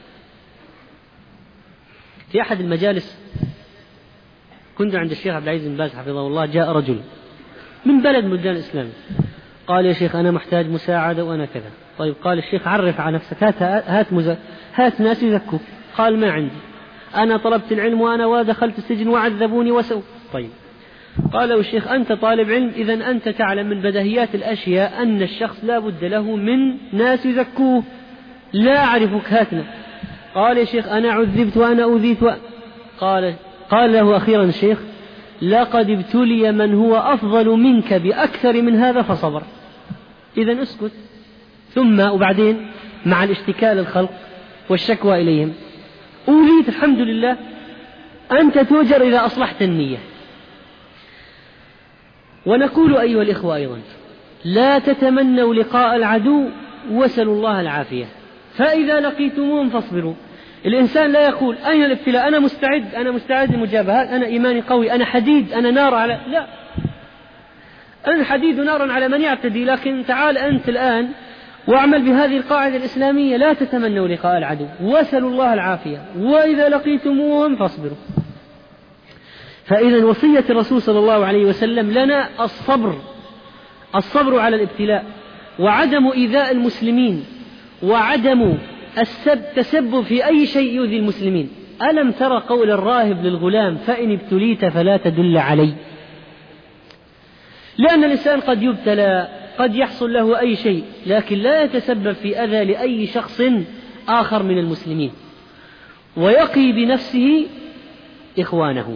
في أحد المجالس كنت عند الشيخ عبد العزيز بن باز حفظه الله، جاء رجل من بلد من بلدان الإسلام قال: يا شيخ أنا محتاج مساعدة وأنا كذا. طيب، قال الشيخ: عرف على نفسك، هات ناس يزكوك. قال: ما عندي، أنا طلبت العلم وأنا ودخلت السجن وعذبوني وسووا. طيب، قال له الشيخ: أنت طالب علم، إذن أنت تعلم من بديهيات الأشياء أن الشخص لا بد له من ناس يزكوه، لا أعرفك، هاتنا. قال: يا شيخ أنا عذبت وأنا أذيت قال له أخيرا الشيخ: لقد ابتلي من هو أفضل منك بأكثر من هذا فصبر، إذن اسكت. ثم وبعدين مع الاشتكاء للخلق والشكوى إليهم، أوليت الحمد لله، أنت تؤجر إذا أصلحت النية. ونقول أيها الإخوة أيضا: لا تتمنوا لقاء العدو واسألوا الله العافية، فإذا لقيتموهم فاصبروا. الإنسان لا يقول أين الابتلاء، أنا مستعد للمجابهات، أنا إيماني قوي، أنا حديد، أنا نار على، لا، أنا حديد نار على من يعتدي. لكن تعال أنت الآن واعمل بهذه القاعدة الإسلامية: لا تتمنوا لقاء العدو واسألوا الله العافية، وإذا لقيتموهم فاصبروا. فإذا وصية الرسول صلى الله عليه وسلم لنا الصبر على الابتلاء، وعدم إيذاء المسلمين، وعدم التسبب في أي شيء يؤذي المسلمين. ألم ترى قول الراهب للغلام: فإن ابتليت فلا تدل علي؟ لأن الإنسان قد يبتلى، قد يحصل له أي شيء، لكن لا يتسبب في أذى لأي شخص آخر من المسلمين، ويقي بنفسه إخوانه.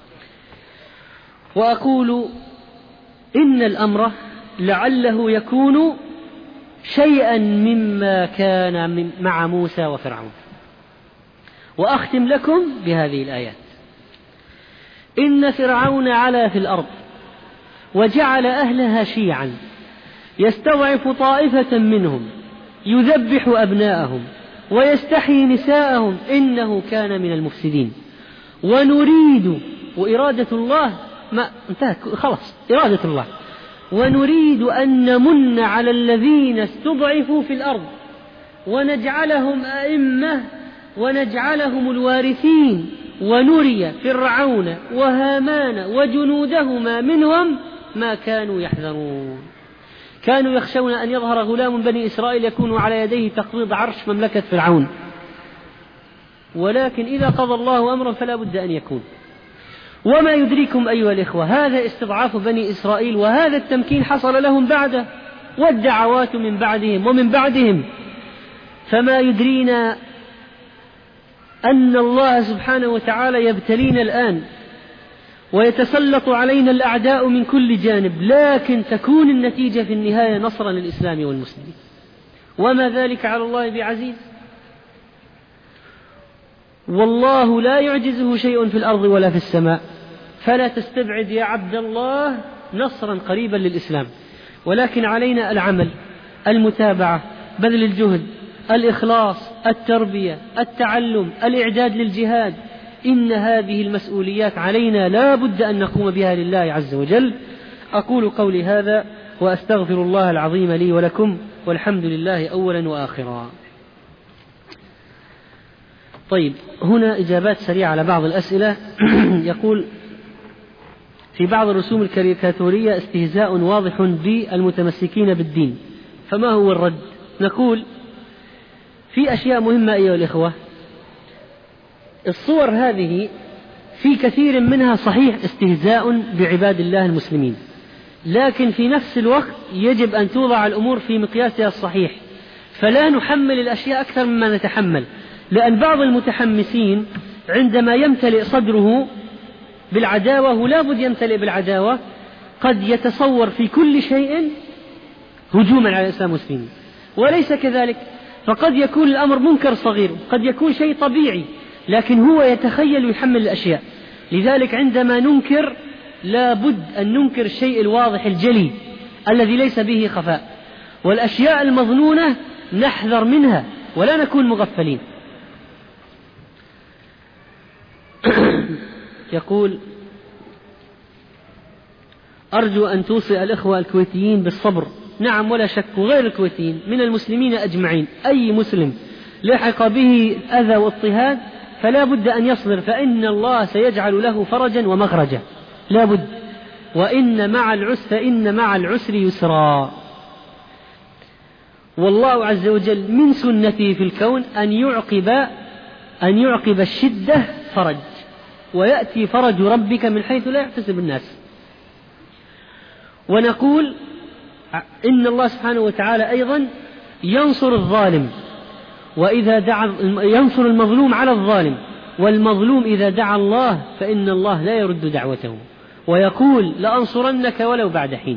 وأقول إن الأمر لعله يكون شيئا مما كان مع موسى وفرعون. وأختم لكم بهذه الآيات: إن فرعون علا في الأرض وجعل أهلها شيعا يستضعف طائفة منهم يذبح أبناءهم ويستحيي نساءهم إنه كان من المفسدين. ونريد، وإرادة الله ما انتهت خلاص، إرادة الله، ونريد أن نمن على الذين استضعفوا في الأرض ونجعلهم أئمة ونجعلهم الوارثين ونري فرعون وهامان وجنودهما منهم ما كانوا يحذرون. كانوا يخشون أن يظهر غلام بني إسرائيل يكون على يديه تقبيض عرش مملكة فرعون، ولكن إذا قضى الله أمرا فلا بد أن يكون. وما يدريكم أيها الإخوة، هذا استضعاف بني إسرائيل وهذا التمكين حصل لهم بعده، والدعوات من بعدهم ومن بعدهم. فما يدرينا أن الله سبحانه وتعالى يبتلينا الآن ويتسلط علينا الأعداء من كل جانب، لكن تكون النتيجة في النهاية نصرا للإسلام والمسلمين، وما ذلك على الله بعزيز. والله لا يعجزه شيء في الأرض ولا في السماء، فلا تستبعد يا عبد الله نصرا قريبا للإسلام. ولكن علينا العمل، المتابعة، بذل الجهد، الإخلاص، التربية، التعلم، الإعداد للجهاد. إن هذه المسؤوليات علينا لا بد أن نقوم بها لله عز وجل. أقول قولي هذا وأستغفر الله العظيم لي ولكم، والحمد لله أولا وآخرا. طيب، هنا إجابات سريعة على بعض الأسئلة. يقول: في بعض الرسوم الكاريكاتورية استهزاء واضح بالمتمسكين بالدين، فما هو الرد؟ نقول: في أشياء مهمة أيها الإخوة. الصور هذه في كثير منها صحيح استهزاء بعباد الله المسلمين، لكن في نفس الوقت يجب أن توضع الأمور في مقياسها الصحيح، فلا نحمل الأشياء أكثر مما نتحمل. لأن بعض المتحمسين عندما يمتلئ صدره بالعداوة، ولا بد يمتلئ بالعداوة، قد يتصور في كل شيء هجوما على الإسلام والمسلمين، وليس كذلك. فقد يكون الأمر منكر صغير، قد يكون شيء طبيعي، لكن هو يتخيل ويحمل الأشياء. لذلك عندما ننكر لا بد أن ننكر الشيء الواضح الجلي الذي ليس به خفاء، والأشياء المظنونة نحذر منها ولا نكون مغفلين. يقول: أرجو أن توصي الإخوة الكويتيين بالصبر. نعم ولا شك، وغير الكويتيين من المسلمين أجمعين، أي مسلم لحق به أذى واضطهاد فلا بد أن يصبر، فإن الله سيجعل له فرجا ومخرجا، لا بد. وإن مع العسر يسرا. والله عز وجل من سنته في الكون أن يعقب الشدة فرج، ويأتي فرج ربك من حيث لا يحتسب الناس. ونقول إن الله سبحانه وتعالى أيضا ينصر الظالم، وإذا ينصر المظلوم على الظالم، والمظلوم إذا دعا الله فإن الله لا يرد دعوته، ويقول: لأنصرنك ولو بعد حين.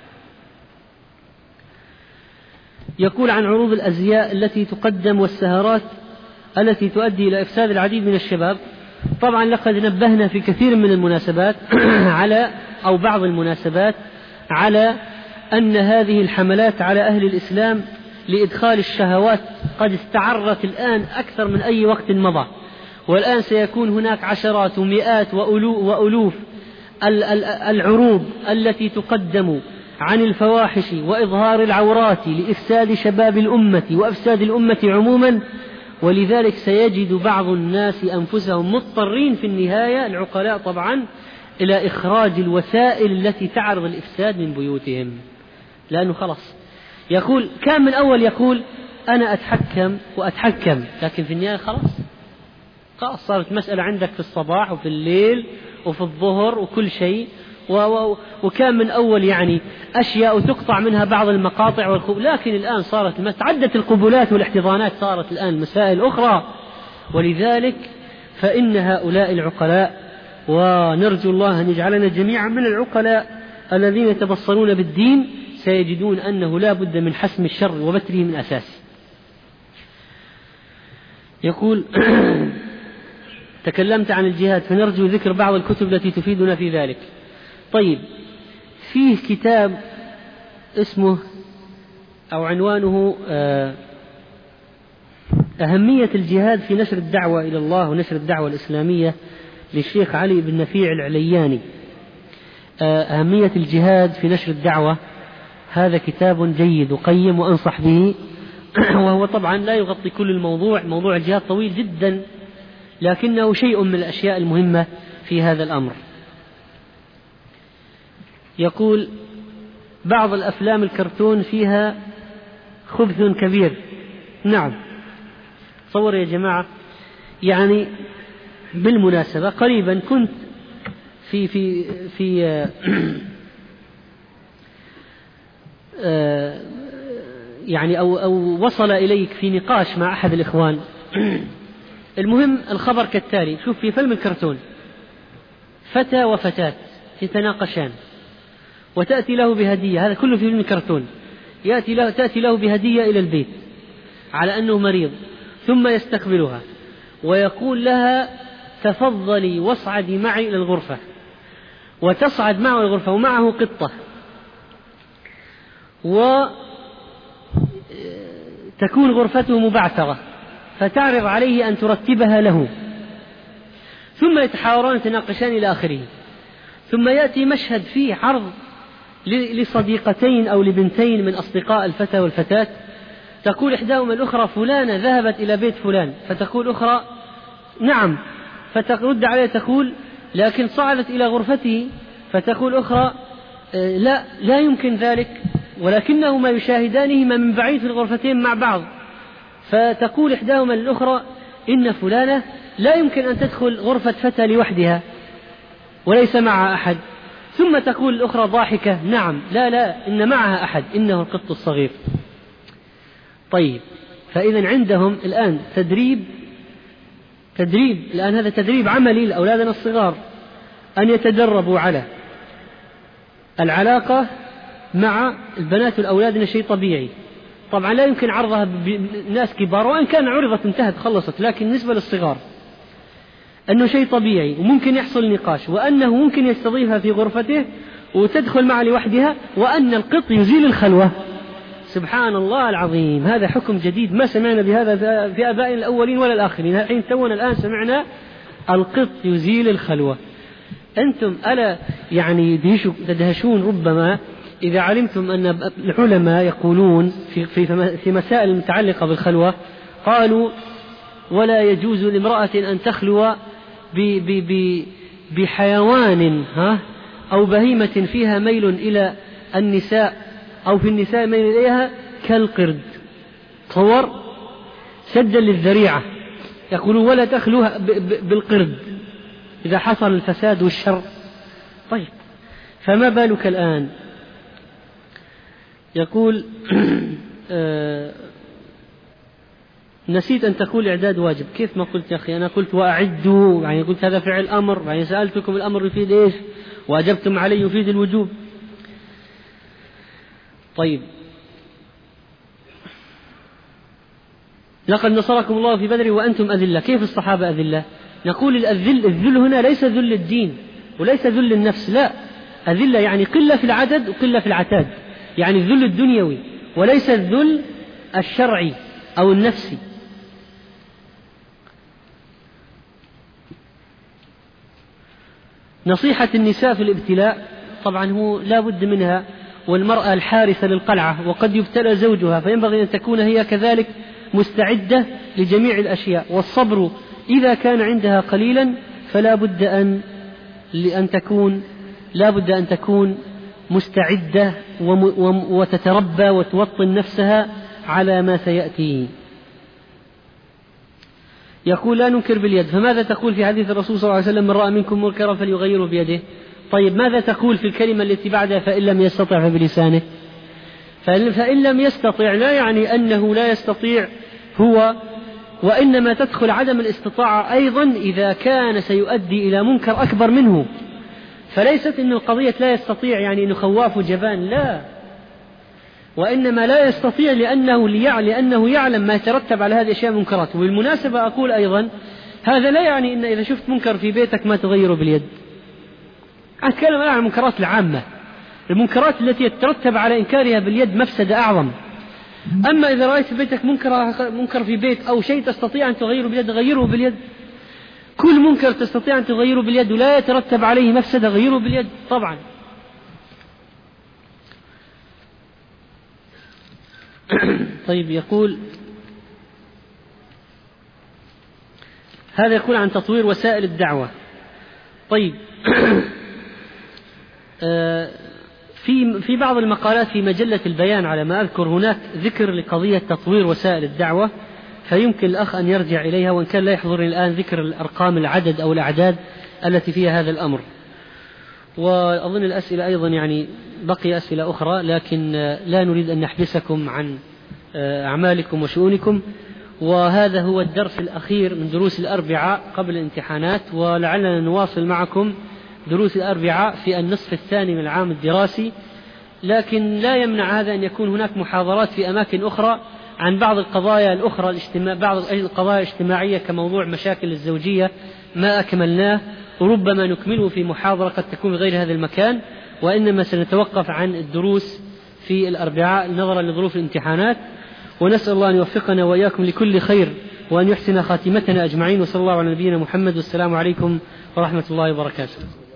يقول عن عروض الأزياء التي تقدم والسهرات التي تؤدي إلى إفساد العديد من الشباب. طبعا لقد نبهنا في كثير من المناسبات على بعض المناسبات على أن هذه الحملات على أهل الإسلام لإدخال الشهوات قد استعرت الآن أكثر من أي وقت مضى، والآن سيكون هناك عشرات ومئات وألوف العروض التي تقدم عن الفواحش وإظهار العورات لإفساد شباب الأمة وأفساد الأمة عموما. ولذلك سيجد بعض الناس أنفسهم مضطرين في النهاية، العقلاء طبعا، إلى إخراج الوسائل التي تعرض الإفساد من بيوتهم، لأنه خلاص يقول كان من أول يقول أنا أتحكم وأتحكم، لكن في النهاية خلاص صارت مسألة عندك في الصباح وفي الليل وفي الظهر وكل شيء، وكان من أول يعني أشياء تقطع منها بعض المقاطع لكن الآن صارت تعدت القبلات والاحتضانات، صارت الآن مسائل أخرى. ولذلك فإن هؤلاء العقلاء، ونرجو الله أن يجعلنا جميعا من العقلاء الذين يتبصرون بالدين، سيجدون أنه لا بد من حسم الشر وبتره من أساس. يقول تكلمت عن الجهاد، فنرجو ذكر بعض الكتب التي تفيدنا في ذلك. طيب، فيه كتاب اسمه أو عنوانه أهمية الجهاد في نشر الدعوة إلى الله ونشر الدعوة الإسلامية للشيخ علي بن نفيع العلياني. أهمية الجهاد في نشر الدعوة، هذا كتاب جيد وقيم وأنصح به، وهو طبعا لا يغطي كل الموضوع، موضوع الجهاد طويل جدا، لكنه شيء من الأشياء المهمة في هذا الأمر. يقول بعض الأفلام الكرتون فيها خبث كبير. نعم، تصور يا جماعة، يعني بالمناسبة قريبا كنت في يعني أو وصل إليك في نقاش مع أحد الإخوان. المهم الخبر كالتالي: شوف، في فيلم الكرتون فتى وفتاة يتناقشان وتأتي له بهدية، هذا كله في فيلم الكرتون، تأتي له بهدية إلى البيت على أنه مريض، ثم يستقبلها ويقول لها تفضلي واصعدي معي إلى الغرفة، وتصعد معه الغرفة ومعه قطة، وتكون غرفته مبعثرة، فتعرض عليه أن ترتبها له، ثم يتحاورون يتناقشان إلى آخره. ثم يأتي مشهد فيه عرض لصديقتين أو لبنتين من أصدقاء الفتى والفتاة، تقول إحداهما الأخرى فلانة ذهبت إلى بيت فلان، فتقول أخرى نعم، فترد عليه تقول لكن صعدت إلى غرفته، فتقول أخرى لا يمكن ذلك، ولكنهما يشاهدانهما من بعيد في الغرفتين مع بعض. فتقول إحداهما للأخرى إن فلانة لا يمكن أن تدخل غرفة فتى لوحدها وليس معها أحد. ثم تقول الأخرى ضاحكة نعم، لا إن معها أحد، إنه القط الصغير. طيب، فإذا عندهم الآن تدريب الآن، هذا تدريب عملي لأولادنا الصغار، أن يتدربوا على العلاقة مع البنات والأولاد، إنه شيء طبيعي. طبعا لا يمكن عرضها بناس كبار، وإن كان عرضت انتهت خلصت، لكن بالنسبة للصغار أنه شيء طبيعي وممكن يحصل نقاش، وأنه ممكن يستضيفها في غرفته وتدخل معه لوحدها، وأن القط يزيل الخلوة. سبحان الله العظيم، هذا حكم جديد ما سمعنا بهذا في آبائنا الأولين ولا الآخرين. الحين تونا الآن سمعنا القط يزيل الخلوة. أنتم ألا يعني تدهشون ربما إذا علمتم أن العلماء يقولون في مسائل متعلقة بالخلوة، قالوا ولا يجوز لامرأة أن تخلو بحيوان أو بهيمة فيها ميل إلى النساء أو في النساء ميل إليها كالقرد. تصور، سدا للذريعة، يقولون ولا تخلوها بالقرد إذا حصل الفساد والشر. طيب، فما بالك الآن؟ يقول نسيت أن تقول إعداد واجب. كيف ما قلت يا أخي؟ أنا قلت وأعدوا، يعني قلت هذا فعل أمر، يعني سألتكم الأمر يفيد إيش وأجبتم عليه يفيد الوجوب. طيب، لقد نصركم الله في بدر وأنتم أذلة. كيف الصحابة أذلة؟ نقول الذل هنا ليس ذل الدين وليس ذل النفس، لا، أذلة يعني قلة في العدد وقلة في العتاد، يعني الذل الدنيوي وليس الذل الشرعي أو النفسي. نصيحة النساء في الابتلاء طبعا هو لا بد منها، والمرأة الحارسة للقلعة وقد يبتلى زوجها، فينبغي أن تكون هي كذلك مستعدة لجميع الأشياء. والصبر إذا كان عندها قليلا فلا بد أن تكون مستعدة وتتربى وتوطن نفسها على ما سيأتي. يقول لا ننكر باليد، فماذا تقول في حديث الرسول صلى الله عليه وسلم من رأى منكم منكرا فليغيره بيده؟ طيب ماذا تقول في الكلمة التي بعدها فإن لم يستطع فبلسانه؟ فإن لم يستطع لا يعني أنه لا يستطيع هو، وإنما تدخل عدم الاستطاعة أيضا إذا كان سيؤدي إلى منكر أكبر منه. فليست إن القضية لا يستطيع يعني إنه خواف جبان، لا، وإنما لا يستطيع لأنه يعلم ما يترتب على هذه الأشياء منكرات. وبالمناسبة أقول أيضا هذا لا يعني إن إذا شفت منكر في بيتك ما تغيره باليد. أتكلم عن المنكرات العامة، المنكرات التي يترتب على إنكارها باليد مفسدة أعظم. أما إذا رأيت في بيتك منكر في بيت أو شيء تستطيع أن تغيره باليد غيره باليد. كل منكر تستطيع أن تغيره باليد ولا يترتب عليه مفسدة غيره باليد طبعا. طيب يقول هذا يقول عن تطوير وسائل الدعوة. طيب في بعض المقالات في مجلة البيان على ما أذكر هناك ذكر لقضية تطوير وسائل الدعوة، فيمكن الأخ أن يرجع إليها، وإن كان لا يحضرني الآن ذكر الأرقام العدد أو الأعداد التي فيها هذا الأمر. وأظن الأسئلة أيضا يعني بقي أسئلة أخرى، لكن لا نريد أن نحبسكم عن أعمالكم وشؤونكم. وهذا هو الدرس الأخير من دروس الأربعاء قبل الامتحانات، ولعلنا نواصل معكم دروس الأربعاء في النصف الثاني من العام الدراسي. لكن لا يمنع هذا أن يكون هناك محاضرات في أماكن أخرى عن بعض القضايا الأخرى، بعض القضايا الاجتماعية كموضوع مشاكل الزوجية ما أكملناه، وربما نكمله في محاضرة قد تكون في غير هذا المكان. وإنما سنتوقف عن الدروس في الأربعاء نظرا لظروف الامتحانات. ونسأل الله أن يوفقنا وإياكم لكل خير وأن يحسن خاتمتنا أجمعين، وصلى الله على نبينا محمد، والسلام عليكم ورحمة الله وبركاته.